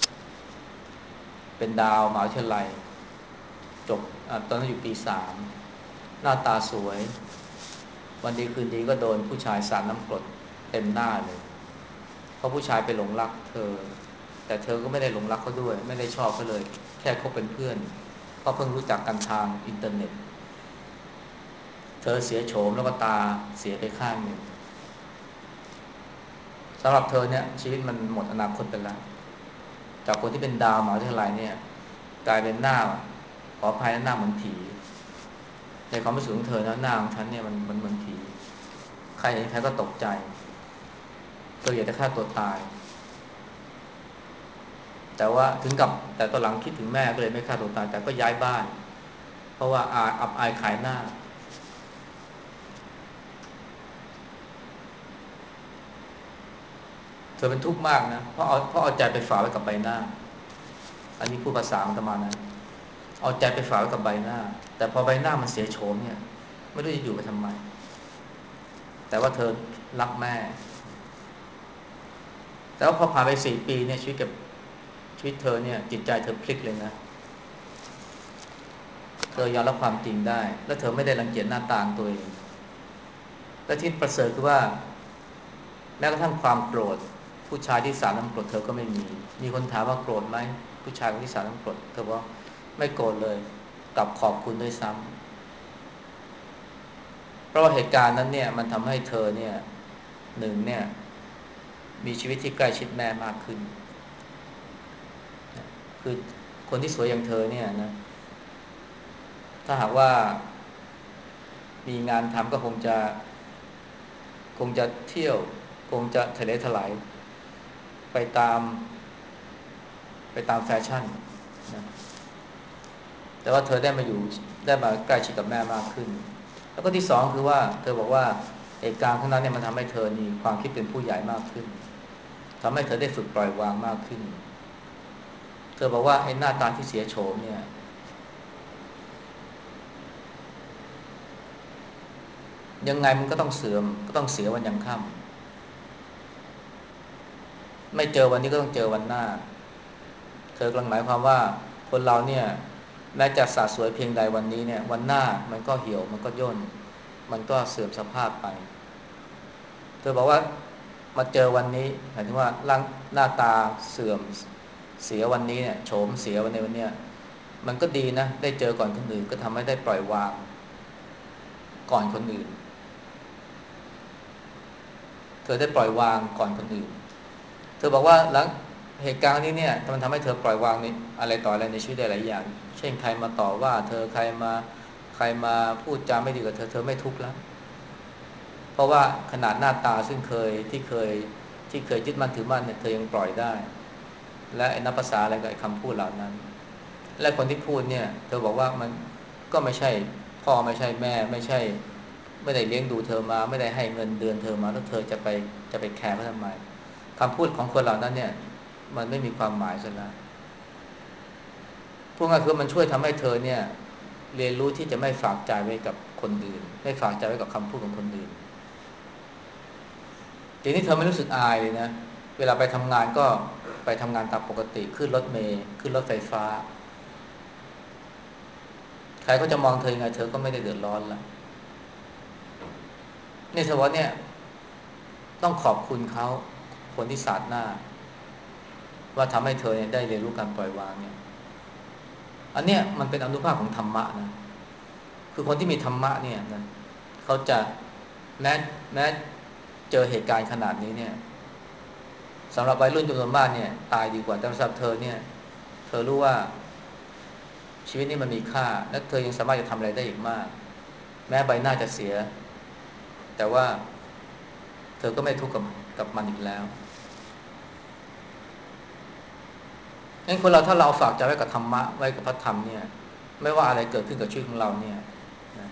เป็นดาวมหาวิทยาลัยจบตอนนั้นอยู่ปี 3หน้าตาสวยวันดีคืนดีก็โดนผู้ชายสาดน้ำกรดเต็มหน้าเลยเพราะผู้ชายไปหลงรักเธอแต่เธอก็ไม่ได้หลงรักเขาด้วยไม่ได้ชอบเขาเลยแค่คบเป็นเพื่อนเพราะเพิ่งรู้จักกันทางอินเทอร์เน็ตเธอเสียโฉมแล้วก็ตาเสียไปข้างหนึ่งสำหรับเธอเนี่ยชีวิตมันหมดอนาคตไปแล้วจากคนที่เป็นดาวมหาวิทยาลัยเนี่ยกลายเป็นหน้าออภัยนะหน้าเหมือนผีในความรู้สึกของเธอนะหน้าของฉันเนี่ยมันเหมือนผีใครเห็นใครก็ตกใจเธออยากจะฆ่าตัวตายแต่ว่าถึงกับแต่ตอนหลังคิดถึงแม่ก็เลยไม่ฆ่าตัวตายแต่ก็ย้ายบ้านเพราะว่าอับอายขายหน้าเธอเป็นทุกข์มากนะเพราะเอาใจไปฝากไว้กับใบหน้าอันนี้พูดภาษาของอาตมานะเอาใจไปฝากไว้กับใบหน้าแต่พอใบหน้ามันเสียโฉมเนี่ยไม่รู้จะอยู่ไปทำไมแต่ว่าเธอรักแม่แต่ว่าพอผ่านไป4 ปีเนี่ยชีวิตเธอเนี่ยจิตใจเธอพลิกเลยนะเธอยอมรับความจริงได้และเธอไม่ได้รังเกียจหน้าตาของตัวเองและที่ประเสริฐคือว่าแม้กระทั่งความโกรธผู้ชายที่สาดน้ำกรดเธอก็ไม่มีคนถามว่าโกรธไหมผู้ชายคนที่สาดน้ำกรดเธอบอกไม่โกรธเลยกลับขอบคุณด้วยซ้ำเพราะว่าเหตุการณ์นั้นเนี่ยมันทำให้เธอเนี่ยหนึ่งเนี่ยมีชีวิตที่ใกล้ชิดแม่มากขึ้นคือคนที่สวยอย่างเธอเนี่ยนะถ้าหากว่ามีงานทำก็คงจะเที่ยวคงจะทะเลถลายไปตามไปตามแฟชั่นนะแต่ว่าเธอได้มาใกล้ชิดกับแม่มากขึ้นแล้วก็ที่สองคือว่าเธอบอกว่าเหตุการณ์ข้างนั้นเนี่ยมันทำให้เธอมีความคิดเป็นผู้ใหญ่มากขึ้นทำให้เธอได้ฝึกปล่อยวางมากขึ้นเธอบอกว่าไอ้หน้าตาที่เสียโฉมเนี่ยยังไงมันก็ต้องเสื่อมก็ต้องเสียวันยังค่ำไม่เจอวันนี้ก็ต้องเจอวันหน้า เธอกำลังหมายความว่าคนเราเนี่ยแม้จะสะสวยเพียงใดวันนี้เนี่ยวันหน้ามันก็เหี่ยวมันก็ย่นมันก็เสื่อมสภาพไปเธอบอกว่ามาเจอวันนี้หมายถึงว่าร่างหน้าตาเสื่อมเสียวันนี้เนี่ยโฉมเสียวันเนี้ยมันก็ดีนะได้เจอก่อนคนอื่นก็ทำให้ได้ปล่อยวางก่อนคนอื่นเธอได้ปล่อยวางก่อนคนอื่น เธอบอกว่าหลังเหตุการณ์นี้เนี่ยมันทำให้เธอปล่อยวางในอะไรต่ออะไรในชีวิตได้หลายอย่างเช่นใครมาต่อว่าเธอใครมาพูดจาไม่ดีกับเธอไม่ทุกข์แล้วเพราะว่าขนาดหน้าตาซึ่งที่เคยยึดมั่นถือมั่นเนี่ยเธอยังปล่อยได้และไอ้นับภาษาอะไรกับไอ้คำพูดเหล่านั้นและคนที่พูดเนี่ยเธอบอกว่ามันก็ไม่ใช่พ่อไม่ใช่แม่ไม่ได้เลี้ยงดูเธอมาไม่ได้ให้เงินเดือนเธอมาแล้วเธอจะไปแคร์เขาทำไมคำพูดของคนเหล่านั้นเนี่ยมันไม่มีความหมายซะแล้วพวกนั้นคือมันช่วยทำให้เธอเนี่ยเรียนรู้ที่จะไม่ฝากใจไว้กับคนอื่นไม่ฝากใจไว้กับคำพูดของคนอื่นทีนี้เธอไม่รู้สึกอายเลยนะเวลาไปทำงานก็ไปทำงานตามปกติขึ้นรถเมล์ขึ้นรถไฟฟ้าใครก็จะมองเธอยังไงเธอก็ไม่ได้เดือดร้อนละนี่เธอว่าเนี่ยต้องขอบคุณเขาคนที่สาดหน้าว่าทำให้เธอเนี่ยได้เรียนรู้การปล่อยวางเนี่ยอันเนี้ยมันเป็นอนุภาพของธรรมะนะคือคนที่มีธรรมะเนี่ยนะเขาจะแม้แม้เจอเหตุการณ์ขนาดนี้เนี่ยสำหรับวัยรุ่นจำนวนมากเนี่ยตายดีกว่าแต่สำหรับเธอเนี่ยเธอรู้ว่าชีวิตนี้มันมีค่าและเธอยังสามารถจะทำอะไรได้อีกมากแม้ใบหน้าจะเสียแต่ว่าเธอก็ไม่ทุกข์กับมันอีกแล้วงั้นคนเราถ้าเราฝากใจไว้กับธรรมะไว้กับพระธรรมเนี่ยไม่ว่าอะไรเกิดขึ้นกับชีวิตของเราเนี่ยนะ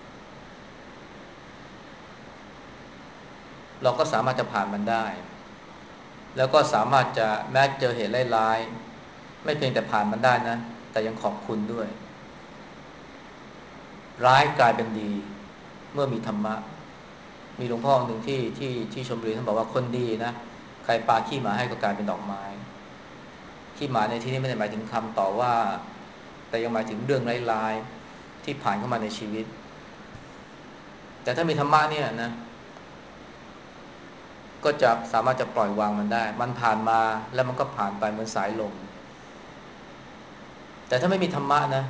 เราก็สามารถจะผ่านมันได้แล้วก็สามารถจะแม้เจอเหตุร้ายๆไม่เพียงแต่ผ่านมันได้นะแต่ยังขอบคุณด้วยร้ายกลายเป็นดีเมื่อมีธรรมะมีหลวงพ่อองค์หนึ่งที่ชลบุรีท่านบอกว่าคนดีนะใครปาขี้หมาให้ก็กลายเป็นดอกไม้ขี้หมาในที่นี้ไม่ได้หมายถึงคำต่อว่าแต่ยังหมายถึงเรื่องร้ายๆที่ผ่านเข้ามาในชีวิตแต่ถ้ามีธรรมะเนี่ยนะก็จะสามารถจะปล่อยวางมันได้มันผ่านมาแล้วมันก็ผ่านไปเหมือนสายลมแต่ถ้าไม่มีธรรมะนะ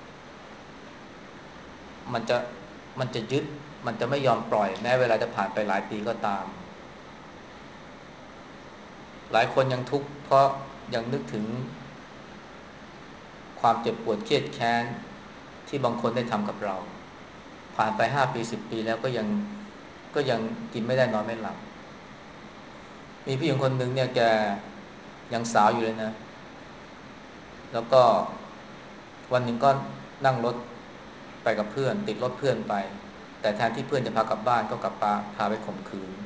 มันจะมันจะยึดมันจะไม่ยอมปล่อยแม้เวลาจะผ่านไปหลายปีก็ตามหลายคนยังทุกข์เพราะยังนึกถึงความเจ็บปวดเครียดแค้นที่บางคนได้ทำกับเราผ่านไป5 ปี10 ปีแล้วก็ยังกินไม่ได้นอนไม่หลับมีผู้หญิงคนหนึ่งเนี่ยแกยังสาวอยู่เลยนะแล้วก็วันหนึ่งก็นั่งรถไปกับเพื่อนติดรถเพื่อนไปแต่แทนที่เพื่อนจะพากลับบ้านก็กลับพาไปข่มขืน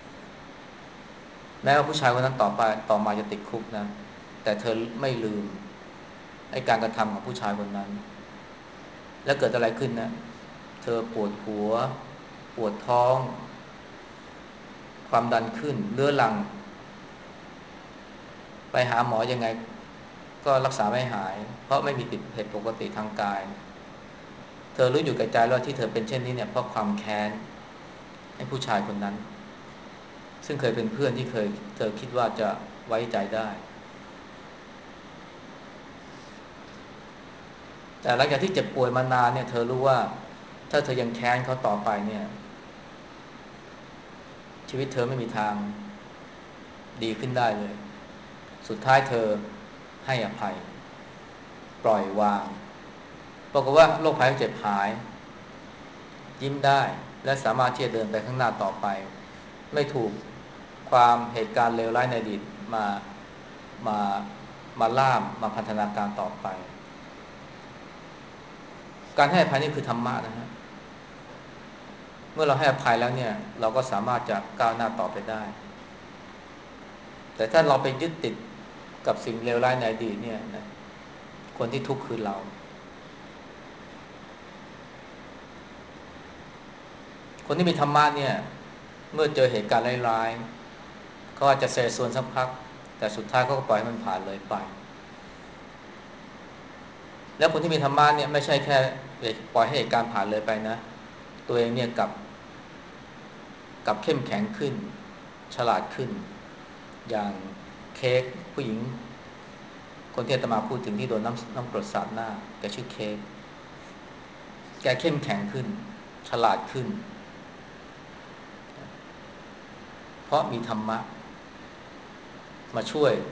แม้ว่าผู้ชายคนนั้นต่อมาจะติดคุกนะแต่เธอไม่ลืมไอ้การกระทำของผู้ชายคนนั้นแล้วเกิดอะไรขึ้นนะเธอปวดหัวปวดท้องความดันขึ้นเรื้อรังไปหาหมอยังไงก็รักษาไม่หายเพราะไม่มีผิดปกติทางกายเธอรู้อยู่กับใจแล้วที่เธอเป็นเช่นนี้เนี่ยเพราะความแค้นให้ผู้ชายคนนั้นซึ่งเคยเป็นเพื่อนที่เธอคิดว่าจะไว้ใจได้แต่หลังจากที่เจ็บป่วยมานานเนี่ยเธอรู้ว่าถ้าเธอยังแค้นเขาต่อไปเนี่ยชีวิตเธอไม่มีทางดีขึ้นได้เลยสุดท้ายเธอให้อภัยปล่อยวางบอกว่าโรคภัยไข้เจ็บหายยิ้มได้และสามารถที่จะเดินไปข้างหน้าต่อไปไม่ถูกความเหตุการณ์เลวร้ายในอดีตมามาล่ามมาพันธนาการต่อไปการให้อภัยนี่คือธรรมะนะฮะเมื่อเราให้อภัยแล้วเนี่ยเราก็สามารถจะก้าวหน้าต่อไปได้แต่ถ้าเราไปยึดติดกับสิ่งเลวร้ายในอดีตเนี่ยนะคนที่ทุกข์คือเราคนที่มีธรรมะเนี่ยเมื่อเจอเหตุการณ์ร้ายๆเขาอาจจะเซซวนสักพักแต่สุดท้ายเขาก็ปล่อยให้มันผ่านเลยไปแล้วคนที่มีธรรมะเนี่ยไม่ใช่แค่ปล่อยให้เหตุการณ์ผ่านเลยไปนะตัวเองเนี่ยกับเข้มแข็งขึ้นฉลาดขึ้นอย่างเค้กผู้หญิงคนที่อาตมาพูดถึงที่โดนน้ำกรดสาดหน้าแกชื่อเค้กแกเข้มแข็งขึ้นฉลาดขึ้นเพราะมีธรรมะมาช่วย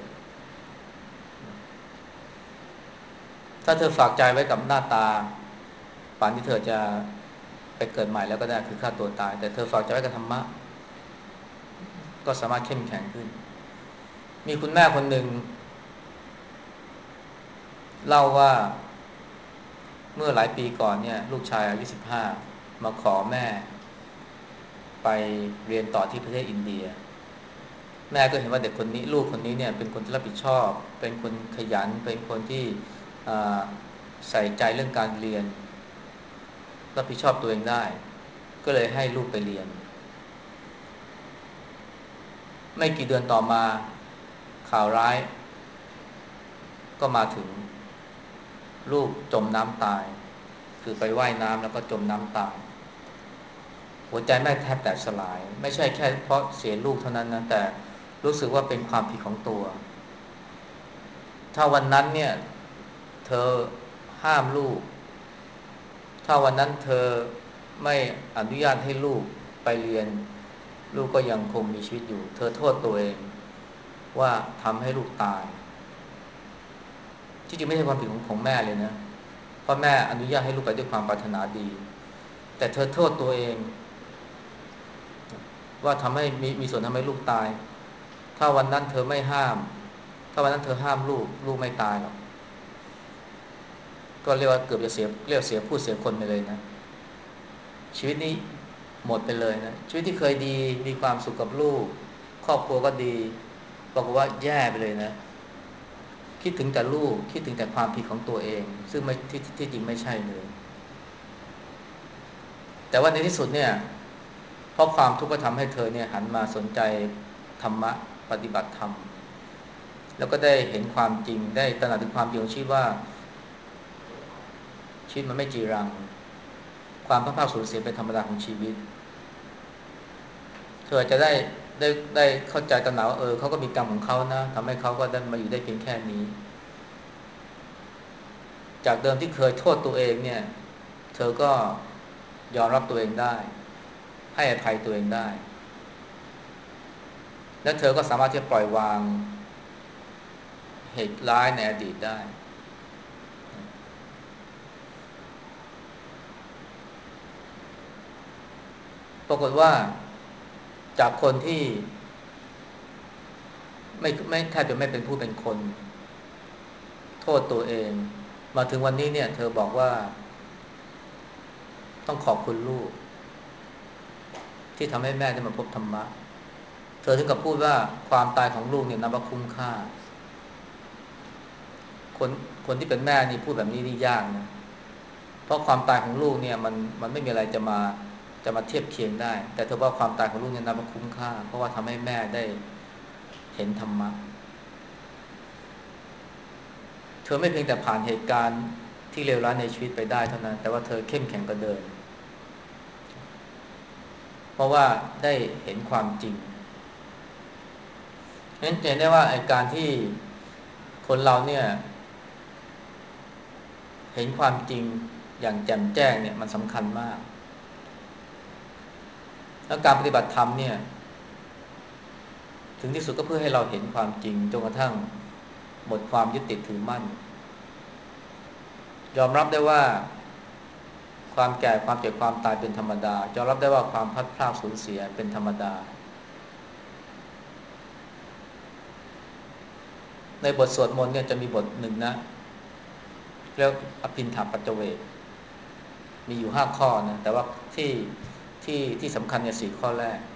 ถ้าเธอฝากใจไว้กับหน้าตาป่านที่เธอจะไปเกิดใหม่แล้วก็ได้คือฆ่าตัวตายแต่เธอฝากใจไว้กับธรรมะก็สามารถเข้มแข็งขึ้นมีคุณแม่คนหนึ่งเล่าว่าเมื่อหลายปีก่อนเนี่ยลูกชายอายุ15มาขอแม่ไปเรียนต่อที่ประเทศอินเดียแม่ก็เห็นว่าเด็กคนนี้ลูกคนนี้เนี่ยเป็นคนที่รับผิดชอบเป็นคนขยันเป็นคนที่ใส่ใจเรื่องการเรียนรับผิดชอบตัวเองได้ก็เลยให้ลูกไปเรียนไม่กี่เดือนต่อมาข่าวร้ายก็มาถึงลูกจมน้ำตายคือไปว่ายน้ำแล้วก็จมน้ำตายหัวใจแม่แทบแตกสลายไม่ใช่แค่เพราะเสียลูกเท่านั้นนะแต่รู้สึกว่าเป็นความผิดของตัวถ้าวันนั้นเนี่ยเธอห้ามลูกถ้าวันนั้นเธอไม่อนุญาตให้ลูกไปเรียนลูกก็ยังคงมีชีวิตอยู่เธอโทษตัวเองว่าทำให้ลูกตายที่จริงไม่ใช่ความผิดของแม่เลยนะเพราะแม่อนุญาตให้ลูกไปด้วยความปรารถนาดีแต่เธอโทษตัวเองว่าทำให้มีส่วนทำให้ลูกตายถ้าวันนั้นเธอไม่ห้ามถ้าวันนั้นเธอห้ามลูกไม่ตายหรอกก็เรียกว่าเกือบจะเรียกเสียผู้เสียคนไปเลยนะชีวิตนี้หมดไปเลยนะชีวิตที่เคยดีมีความสุขกับลูกครอบครัวก็ดีบอกว่าแย่ไปเลยนะคิดถึงแต่ลูกคิดถึงแต่ความผิดของตัวเองซึ่งไม่ที่จริงไม่ใช่เลยแต่ว่าในที่สุดเนี่ยเพราะความทุกข์ก็ทำให้เธอเนี่ยหันมาสนใจธรรมะปฏิบัติธรรมแล้วก็ได้เห็นความจริงได้ตระหนักถึงความจริงของชีวิตว่าชีวิตมันไม่จีรังความพัดพรากสูญเสียเป็นธรรมดาของชีวิตเธอจะได้เข้าใจตระหนักว่าเขาก็มีกรรมของเขานะทำให้เขาก็ได้มาอยู่ได้เพียงแค่นี้จากเดิมที่เคยโทษตัวเองเนี่ยเธอก็ยอมรับตัวเองได้ให้อภัยตัวเองได้และเธอก็สามารถที่จะปล่อยวางเหตุร้ายในอดีตได้ปรากฏว่าจากคนที่ไม่แทบจะไม่เป็นผู้เป็นคนโทษตัวเองมาถึงวันนี้เนี่ยเธอบอกว่าต้องขอบคุณลูกที่ทำให้แม่ได้มาพบธรรมะเธอถึงกับพูดว่าความตายของลูกเนี่ยนับว่าคุ้มค่าคนคนที่เป็นแม่นี่พูดแบบนี้นี่ยากนะเพราะความตายของลูกเนี่ยมันไม่มีอะไรจะมาเทียบเคียงได้แต่เธอว่าความตายของลูกเนี่ยนับว่าคุ้มค่าเพราะว่าทำให้แม่ได้เห็นธรรมะเธอไม่เพียงแต่ผ่านเหตุการณ์ที่เลวร้ายในชีวิตไปได้เท่านั้นแต่ว่าเธอเข้มแข็งกว่าเดิมเพราะว่าได้เห็นความจริงนั้นเห็นได้ว่าไอ้การที่คนเราเนี่ยเห็นความจริงอย่างแจ่มแจ้งเนี่ยมันสำคัญมากแล้วการปฏิบัติธรรมเนี่ยถึงที่สุดก็เพื่อให้เราเห็นความจริงจนกระทั่งหมดความยึดติดถือมั่นยอมรับได้ว่าความแก่ความเจ็บความตายเป็นธรรมดายอมรับได้ว่าความพลัดพรากสูญเสียเป็นธรรมดาในบทสวดมนต์เนี่ยจะมีบทหนึ่งนะเรียกอภินถปัจจเวกมีอยู่5 ข้อนะแต่ว่าที่ที่สำคัญเนี่ย4 ข้อแรก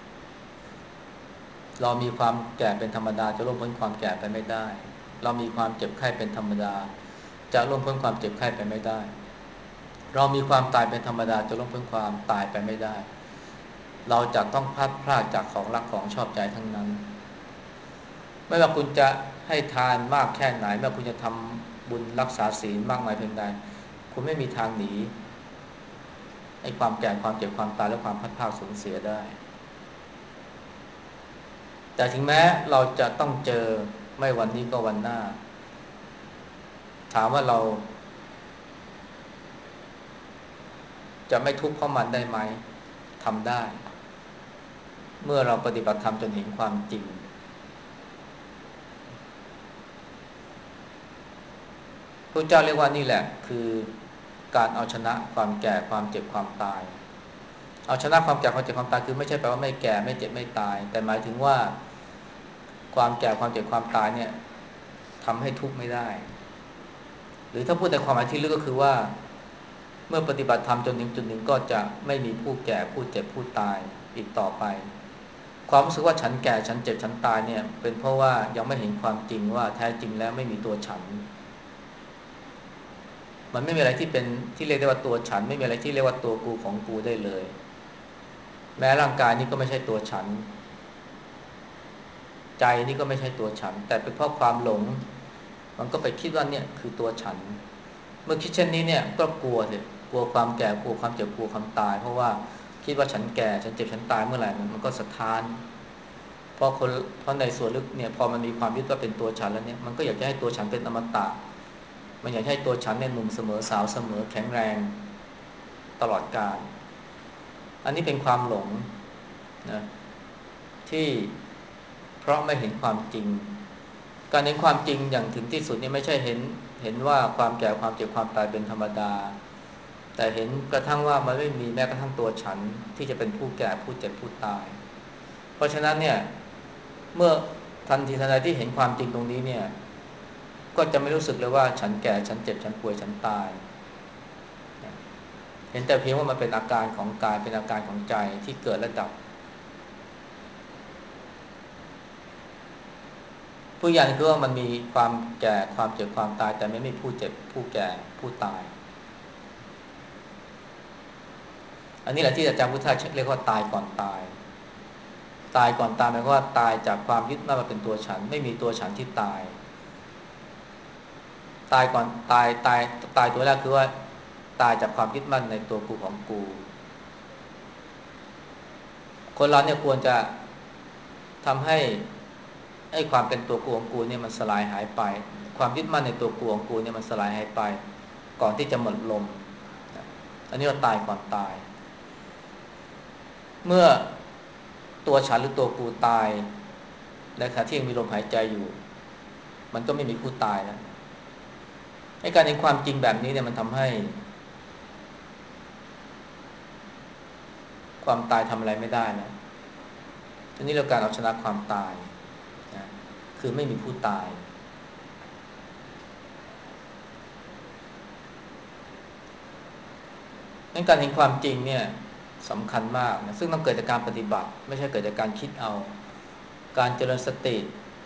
เรามีความแก่เป็นธรรมดาจะล่วงพ้นความแก่ไปไม่ได้เรามีความเจ็บไข้เป็นธรรมดาจะล่วงพ้นความเจ็บไข้ไปไม่ได้เรามีความตายเป็นธรรมดาจะล่วงพ้นความตายไปไม่ได้เราจะต้องพลัดพรากจากของรักของชอบใจทั้งนั้นไม่ว่าคุณจะให้ทานมากแค่ไหนไม่ว่าคุณจะทำบุญรักษาศีลมากมายเพียงใดคุณไม่มีทางหนีไอ้ความแก่ความเจ็บความตายและความพลัดพรากสูญเสียได้แต่ถึงแม้เราจะต้องเจอไม่วันนี้ก็วันหน้าถามว่าเราจะไม่ทุกข์เพราะมันได้ไหมทำได้เมื่อเราปฏิบัติธรรมจนเห็นความจริงพระเจ้าเรียกว่านี่แหละคือการเอาชนะความแก่ความเจ็บความตายเอาชนะความแก่ความเจ็บความตายคือไม่ใช่แปลว่าไม่แก่ไม่เจ็บไม่ตายแต่หมายถึงว่าความแก่ความเจ็บความตายเนี่ยทำให้ทุกข์ไม่ได้หรือถ้าพูดในความหมายที่ลึกก็คือว่าเมื่อปฏิบัติธรรมจนถึงจุดหนึ่งก็จะไม่มีผู้แก่ผู้เจ็บผู้ตายอีกต่อไปความรู้สึกว่าฉันแก่ฉันเจ็บฉันตายเนี่ยเป็นเพราะว่ายังไม่เห็นความจริงว่าแท้จริงแล้วไม่มีตัวฉันมันไม่มีอะไรที่เป็นที่เรียกได้ว่าตัวฉันไม่มีอะไรที่เรียกว่าตัวกูของกูได้เลยแม้ร่างกายนี้ก็ไม่ใช่ตัวฉันใจนี่ก็ไม่ใช่ตัวฉันแต่เป็นเพราะความหลงมันก็ไปคิดว่าเนี่ยคือตัวฉันเมื่อคิดเช่นนี้เนี่ยก็กลัวสิกลัวความแก่กลัวความเจ็บกลัวความตายเพราะว่าคิดว่าฉันแก่ฉันเจ็บฉันตายเมื่อไหร่มันก็สะท้านเพราะในส่วนลึกเนี่ยพอมันมีความยึดว่าเป็นตัวฉันแล้วเนี่ยมันก็อยากจะให้ตัวฉันเป็นอมตะมันอยากให้ตัวฉันเนี่ยหนุ่มเสมอสาวเสมอแข็งแรงตลอดกาลอันนี้เป็นความหลงนะที่เพราะไม่เห็นความจริงการเห็นความจริงอย่างถึงที่สุดนี่ไม่ใช่เห็นว่าความแก่ความเจ็บความตายเป็นธรรมดาแต่เห็นกระทั่งว่ามันไม่มีแม้กระทั่งตัวฉันที่จะเป็นผู้แก่ผู้เจ็บผู้ตายเพราะฉะนั้นเนี่ยเมื่อทันทีทันใดที่เห็นความจริงตรงนี้เนี่ยก็จะไม่รู้สึกเลยว่าฉันแก่ฉันเจ็บฉันป่วยฉันตายเห็นแต่เพียงว่ามันเป็นอาการของกายเป็นอาการของใจที่เกิดและดับผู้อย่างคือว่ามันมีความแก่ความเจ็บความตายแต่ไม่มีผู้เจ็บผู้แก่ผู้ตายอันนี้แหละที่อาจารย์พุทธาเรียกว่าตายก่อนตายตายก่อนตายหมายความว่าตายจากความยึดมั่นว่าเป็นตัวฉันไม่มีตัวฉันที่ตายตายก่อนตายตัวแรกคือว่าตายจากความยึดมั่นในตัวกูของกูคนเราเนี่ยควรจะทำให้ความเป็นตัวกูของกูเนี่ยมันสลายหายไปความยึดมั่นในตัวกูของกูเนี่ยมันสลายหายไปก่อนที่จะหมดลมอันนี้เราตายก่อนตายเมื่อตัวฉันหรือตัวกูตายในขณะที่ยังมีลมหายใจอยู่มันก็ไม่มีผู้ตายแล้วให้การเห็นความจริงแบบนี้เนี่ยมันทำให้ความตายทำอะไรไม่ได้นะทีนี้เราการเอาชนะความตายนะคือไม่มีผู้ตายงั้นการเห็นความจริงเนี่ยสำคัญมากนะซึ่งต้องเกิดจากการปฏิบัติไม่ใช่เกิดจากการคิดเอาการเจริญสติ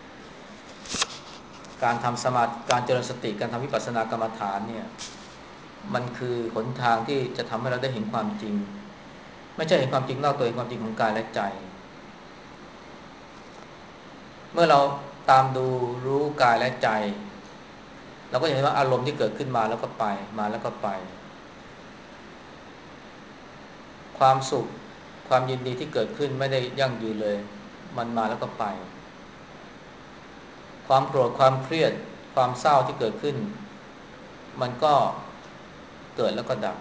การทำสมาธิการเจริญสติการทำวิปัสสนากรรมฐานเนี่ยมันคือหนทางที่จะทำให้เราได้เห็นความจริงไม่ใช่เห็นความจริงนอกตัวเห็นความจริงของกายและใจเมื่อเราตามดูรู้กายและใจเราก็เห็นว่าอารมณ์ที่เกิดขึ้นมาแล้วก็ไปมาแล้วก็ไปความสุขความยินดีที่เกิดขึ้นไม่ได้ยั่งยืนเลยมันมาแล้วก็ไปความโกรธความเครียดความเศร้าที่เกิดขึ้นมันก็เกิดแล้วก็ดับ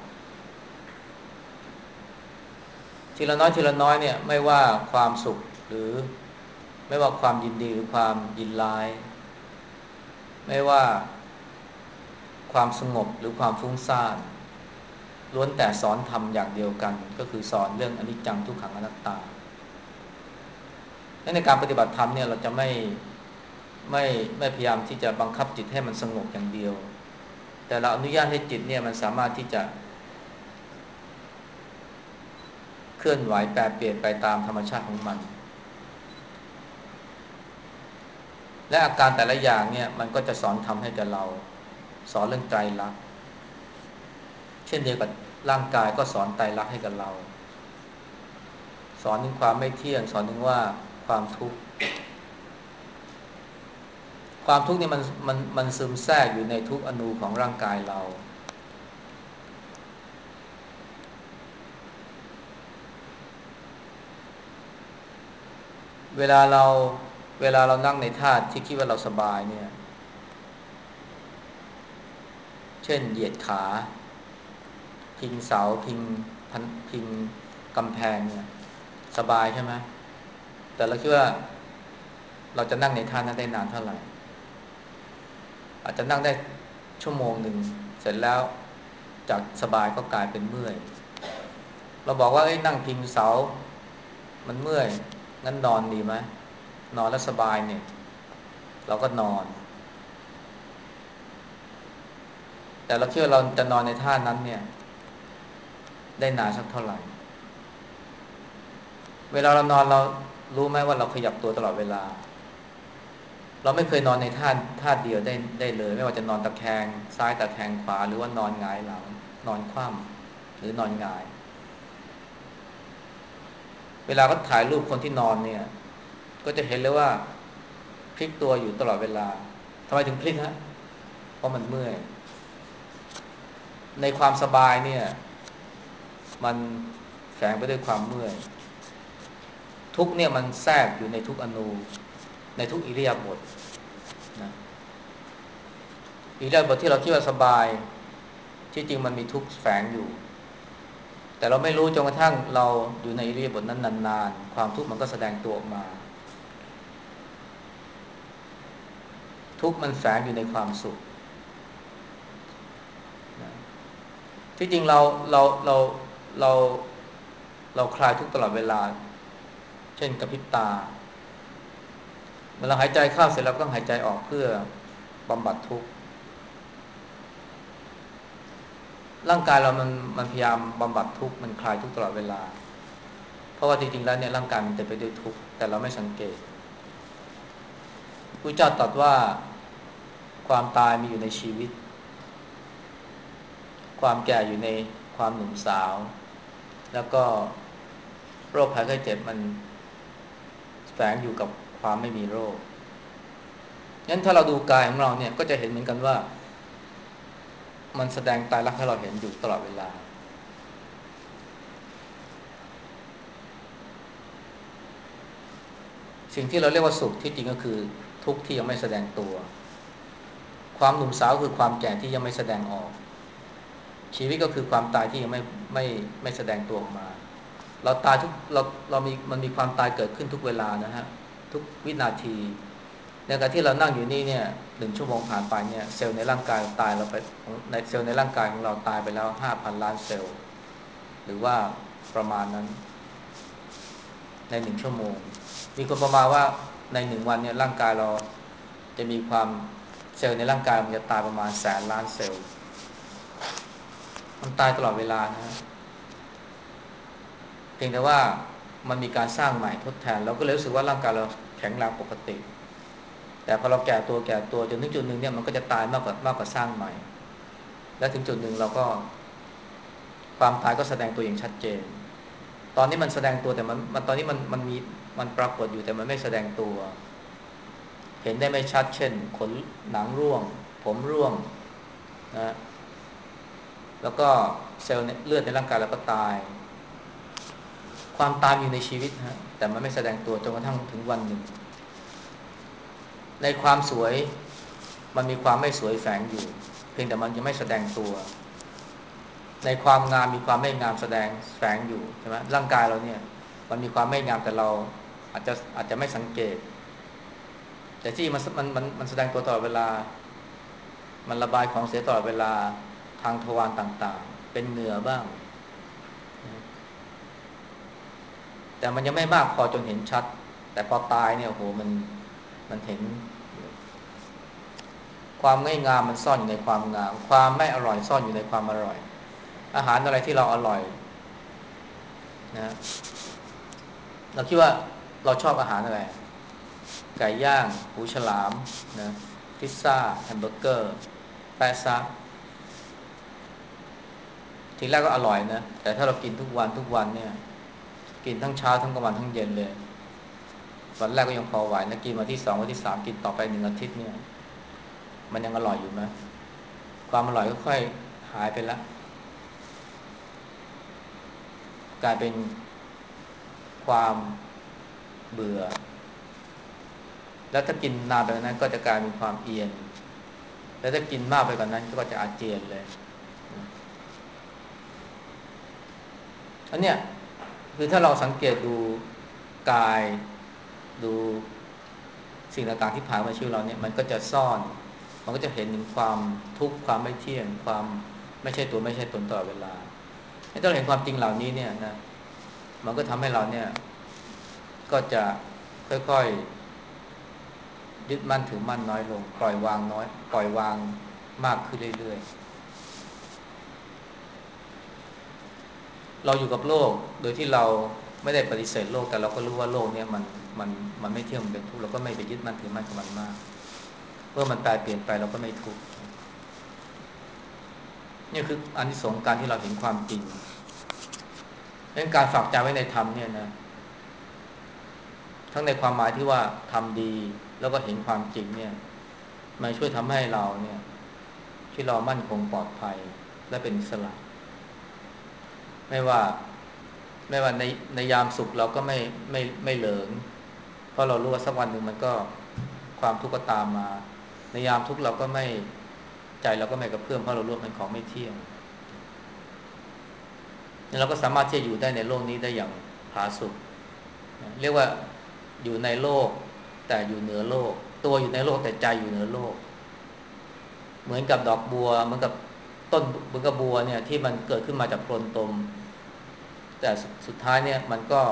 ทีละน้อยทีละน้อยเนี่ยไม่ว่าความสุขหรือไม่ว่าความยินดีหรือความยินร้ายไม่ว่าความสงบหรือความฟุ้งซ่านล้วนแต่สอนธรรมอย่างเดียวกันก็คือสอนเรื่องอนิจจังทุกขังอนัตตาในการปฏิบัติธรรมเนี่ยเราจะไม่ไม่พยายามที่จะบังคับจิตให้มันสงบอย่างเดียวแต่เราอนุญาตให้จิตเนี่ยมันสามารถที่จะเคลื่อนไหวแปรเปลี่ยนไปตามธรรมชาติของมันและอาการแต่ละอย่างเนี่ยมันก็จะสอนทำให้กับเราสอนเรื่องไตรลักษณ์เช่นเดียวกับร่างกายก็สอนไตรลักษณ์ให้กับเราสอนถึงความไม่เที่ยงสอนถึงว่าความทุกข์ความทุกข์นี่มันซึมแทรกอยู่ในทุกอนูของร่างกายเราเวลาเราเวลาเรานั่งในท่าที่คิดว่าเราสบายเนี่ยเช่นเหยียดขาพิงเสาพิงกำแพงเนี่ยสบายใช่ไหมแต่เราคิดว่าเราจะนั่งในท่านั้นได้นานเท่าไหร่อาจจะนั่งได้ชั่วโมงหนึ่งเสร็จแล้วจากสบายก็กลายเป็นเมื่อยเราบอกว่านั่งพิงเสามันเมื่อยงั้นนอนดีไหมนอนแล้วสบายเนี่ยเราก็นอนแต่เราคิดว่าเราจะนอนในท่านั้นเนี่ยได้นานสักเท่าไหร่เวลาเรานอนเรารู้ไหมว่าเราขยับตัวตลอดเวลาเราไม่เคยนอนในท่าเดียวได้เลยไม่ว่าจะนอนตะแคงซ้ายตะแคงขวาหรือว่านอนหงายหลังนอนคว่ำหรือนอนหงายเวลาเขาถ่ายรูปคนที่นอนเนี่ยก็จะเห็นเลยว่าพลิกตัวอยู่ตลอดเวลาทำไมถึงพลิกฮะเพราะมันเมื่อยในความสบายเนี่ยมันแฝงไปด้วยความเมื่อยทุกเนี่ยมันแทรกอยู่ในทุกอนูในทุกอิริยาบถนะอิริยาบถที่เราคิดว่าสบายที่จริงมันมีทุกข์แฝงอยู่แต่เราไม่รู้จนกระทั่งเราอยู่ในอิริยาบถนั้นนานๆความทุกข์มันก็แสดงตัวออกมาทุกข์มันแฝงอยู่ในความสุขนะที่จริงเราเราคลายทุกข์ตลอดเวลาเช่นกระพริบตาเวลาหายใจเข้าเสร็จแล้วก็ต้องหายใจออกเพื่อบำบัดทุกข์ ร่างกายเรามันพยายามบำบัดทุกข์มันคลายทุกข์ตลอดเวลาเพราะว่าจริงๆแล้วเนี่ยร่างกายมันเต็มไปด้วยทุกข์แต่เราไม่สังเกตพระเจ้าตรัสว่าความตายมีอยู่ในชีวิตความแก่อยู่ในความหนุ่มสาวแล้วก็โรคภัยไข้เจ็บมันแฝงอยู่กับความไม่มีโรคงั้นถ้าเราดูกายของเราเนี่ยก็จะเห็นเหมือนกันว่ามันแสดงไตรลักษณ์ให้เราเห็นอยู่ตลอดเวลาสิ่งที่เราเรียกว่าสุขที่จริงก็คือทุกข์ที่ยังไม่แสดงตัวความหนุ่มสาวคือความแก่ที่ยังไม่แสดงออกชีวิตก็คือความตายที่ยังไม่แสดงตัวออกมาเราตายทุกเรามีมันมีความตายเกิดขึ้นทุกเวลานะฮะทุกวินาทีในขณะที่เรานั่งอยู่นี่เนี่ย1 ชั่วโมงผ่านไปเนี่ยเซลล์ในร่างกายตายเราไปในเซลล์ในร่างกายของเราตายไปแล้ว5,000 ล้านเซลล์หรือว่าประมาณนั้นใน1 ชั่วโมงมีคนประมาณว่าใน1 วันเนี่ยร่างกายเราจะมีความเซลล์ในร่างกายมันจะตายประมาณ100,000,000,000 เซลล์มันตายตลอดเวลานะฮะเพียงแต่ว่ามันมีการสร้างใหม่ทดแทนเราก็เลยรู้สึกว่าร่างกายเราแข็งแรงปกติแต่พอเราแก่ตัวจนถึงจุดหนึ่งเนี่ยมันก็จะตายมากกว่าสร้างใหม่และถึงจุดหนึ่งเราก็ความตายก็แสดงตัวอย่างชัดเจนตอนนี้มันแสดงตัวแต่มันตอนนี้มันปรากฏอยู่แต่มันไม่แสดงตัวเห็นได้ไม่ชัดเช่นขนหนังร่วงผมร่วงนะแล้วก็เซลล์เลือดในร่างกายเราก็ตายความตายอยู่ในชีวิตฮะแต่มันไม่แสดงตัวจนกระทั่งถึงวันหนึ่งในความสวยมันมีความไม่สวยแฝงอยู่เพียงแต่มันยังไม่แสดงตัวในความงามมีความไม่งามแสดงแฝงอยู่ใช่ไหมร่างกายเราเนี่ยมันมีความไม่งามแต่เราอาจจะไม่สังเกตแต่ที่มันแสดงตัวตลอดเวลามันระบายของเสียตลอดเวลาทางทวารต่างๆเป็นเหงื่อบ้างแต่มันยังไม่มากพอจนเห็นชัดแต่พอตายเนี่ยโอ้โหมันเห็นความไม่งามมันซ่อนอยู่ในความงามความไม่อร่อยซ่อนอยู่ในความอร่อยอาหารอะไรที่เราอร่อยนะเราคิดว่าเราชอบอาหารอะไรไก่ย่างหูฉลามนะพิซซ่าแฮมเบอร์เกอร์แปะซะทีแรกก็อร่อยนะแต่ถ้าเรากินทุกวันเนี่ยกินทั้งเช้าทั้งกลางวันทั้งเย็นเลยวันแรกก็ยังพอไหวนะกินวันที่2วันที่3กินต่อไป1 อาทิตย์เนี่ยมันยังอร่อยอยู่ไหมความอร่อยก็ค่อยหายไปละกลายเป็นความเบื่อแล้วถ้ากินนานไปกว่านั้นก็จะกลายเป็นความเอียนแล้วถ้ากินมากไปกว่านั้นก็จะอาเจียนเลยอันเนี้ยคือถ้าเราสังเกตดูกายดูสิ่งต่างๆที่ผ่านมาชีวิตเราเนี่ยมันก็จะซ่อนมันก็จะเห็นถึงความทุกข์ความไม่เที่ยงความไม่ใช่ตัวไม่ใช่ตนตลอดเวลาถ้าเราเห็นความจริงเหล่านี้เนี่ยนะมันก็ทำให้เราเนี่ยก็จะค่อยๆยึดมั่นถือมั่นน้อยลงปล่อยวางน้อยปล่อยวางมากขึ้นเรื่อยๆเราอยู่กับโลกโดยที่เราไม่ได้ปฏิเสธโลกแต่เราก็รู้ว่าโลกเนี่ยมันมันไม่เที่ยงมันเป็นทุกข์เราก็ไม่ไปยึดมั่นถือมั่นกับมันมากเมื่อมันแปรเปลี่ยนไปเราก็ไม่ทุกข์นี่คืออานิสงส์การที่เราเห็นความจริงดังนั้นการฝากใจไว้ในธรรมเนี่ยนะทั้งในความหมายที่ว่าทำดีแล้วก็เห็นความจริงเนี่ยมันช่วยทำให้เราเนี่ยที่เรามั่นคงปลอดภัยและเป็นอิสระไม่ว่าในยามสุขเราก็ไม่เหลิงเพราะเรารู้ว่าสักวันหนึ่งมันก็ความทุกข์ก็ตามมาในยามทุกข์เราก็ไม่ใจเราก็ไม่กระเพื่อมเพราะเรารู้ว่ามันของไม่เที่ยงเราก็สามารถที่จะอยู่ได้ในโลกนี้ได้อย่างผาสุกเรียกว่าอยู่ในโลกแต่อยู่เหนือโลกตัวอยู่ในโลกแต่ใจอยู่เหนือโลกเหมือนกับดอกบัวเหมือนกับต้นเหมือนกับบัวเนี่ยที่มันเกิดขึ้นมาจากโคลนตมแต่สุดท้ายเนี่ยมันก็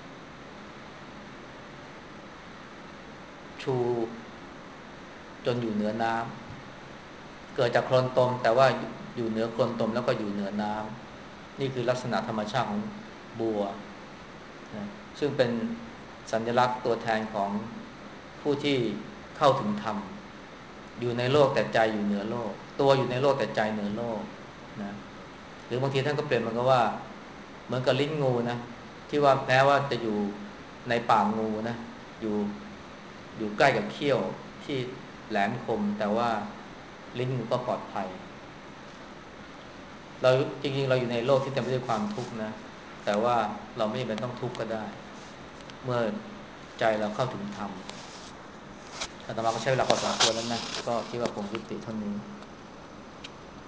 ชูจนอยู่เหนือน้ำเกิดจากโคลนตมแต่ว่าอยู่เหนือโคลนตมแล้วก็อยู่เหนือน้ำนี่คือลักษณะธรรมชาติของบัวนะซึ่งเป็นสัญลักษณ์ตัวแทนของผู้ที่เข้าถึงธรรมอยู่ในโลกแต่ใจอยู่เหนือโลกตัวอยู่ในโลกแต่ใจเหนือโลกนะหรือบางทีท่านก็เปลี่ยนมันก็ว่าเหมือนกับลิ้นงูนะที่ว่าแม้ว่าจะอยู่ในปากงูนะอยู่อยู่ใกล้กับเขี้ยวที่แหลมคมแต่ว่าลิ้นงูก็ปลอดภัยเราจริงๆเราอยู่ในโลกที่เต็มไปด้วยความทุกข์นะแต่ว่าเราไม่จำเป็นต้องทุกข์ก็ได้เมื่อใจเราเข้าถึงธรรมอาตมาก็ใช้เวลาพอสมควรแล้วนะก็คิดว่าคงยุติเท่านี้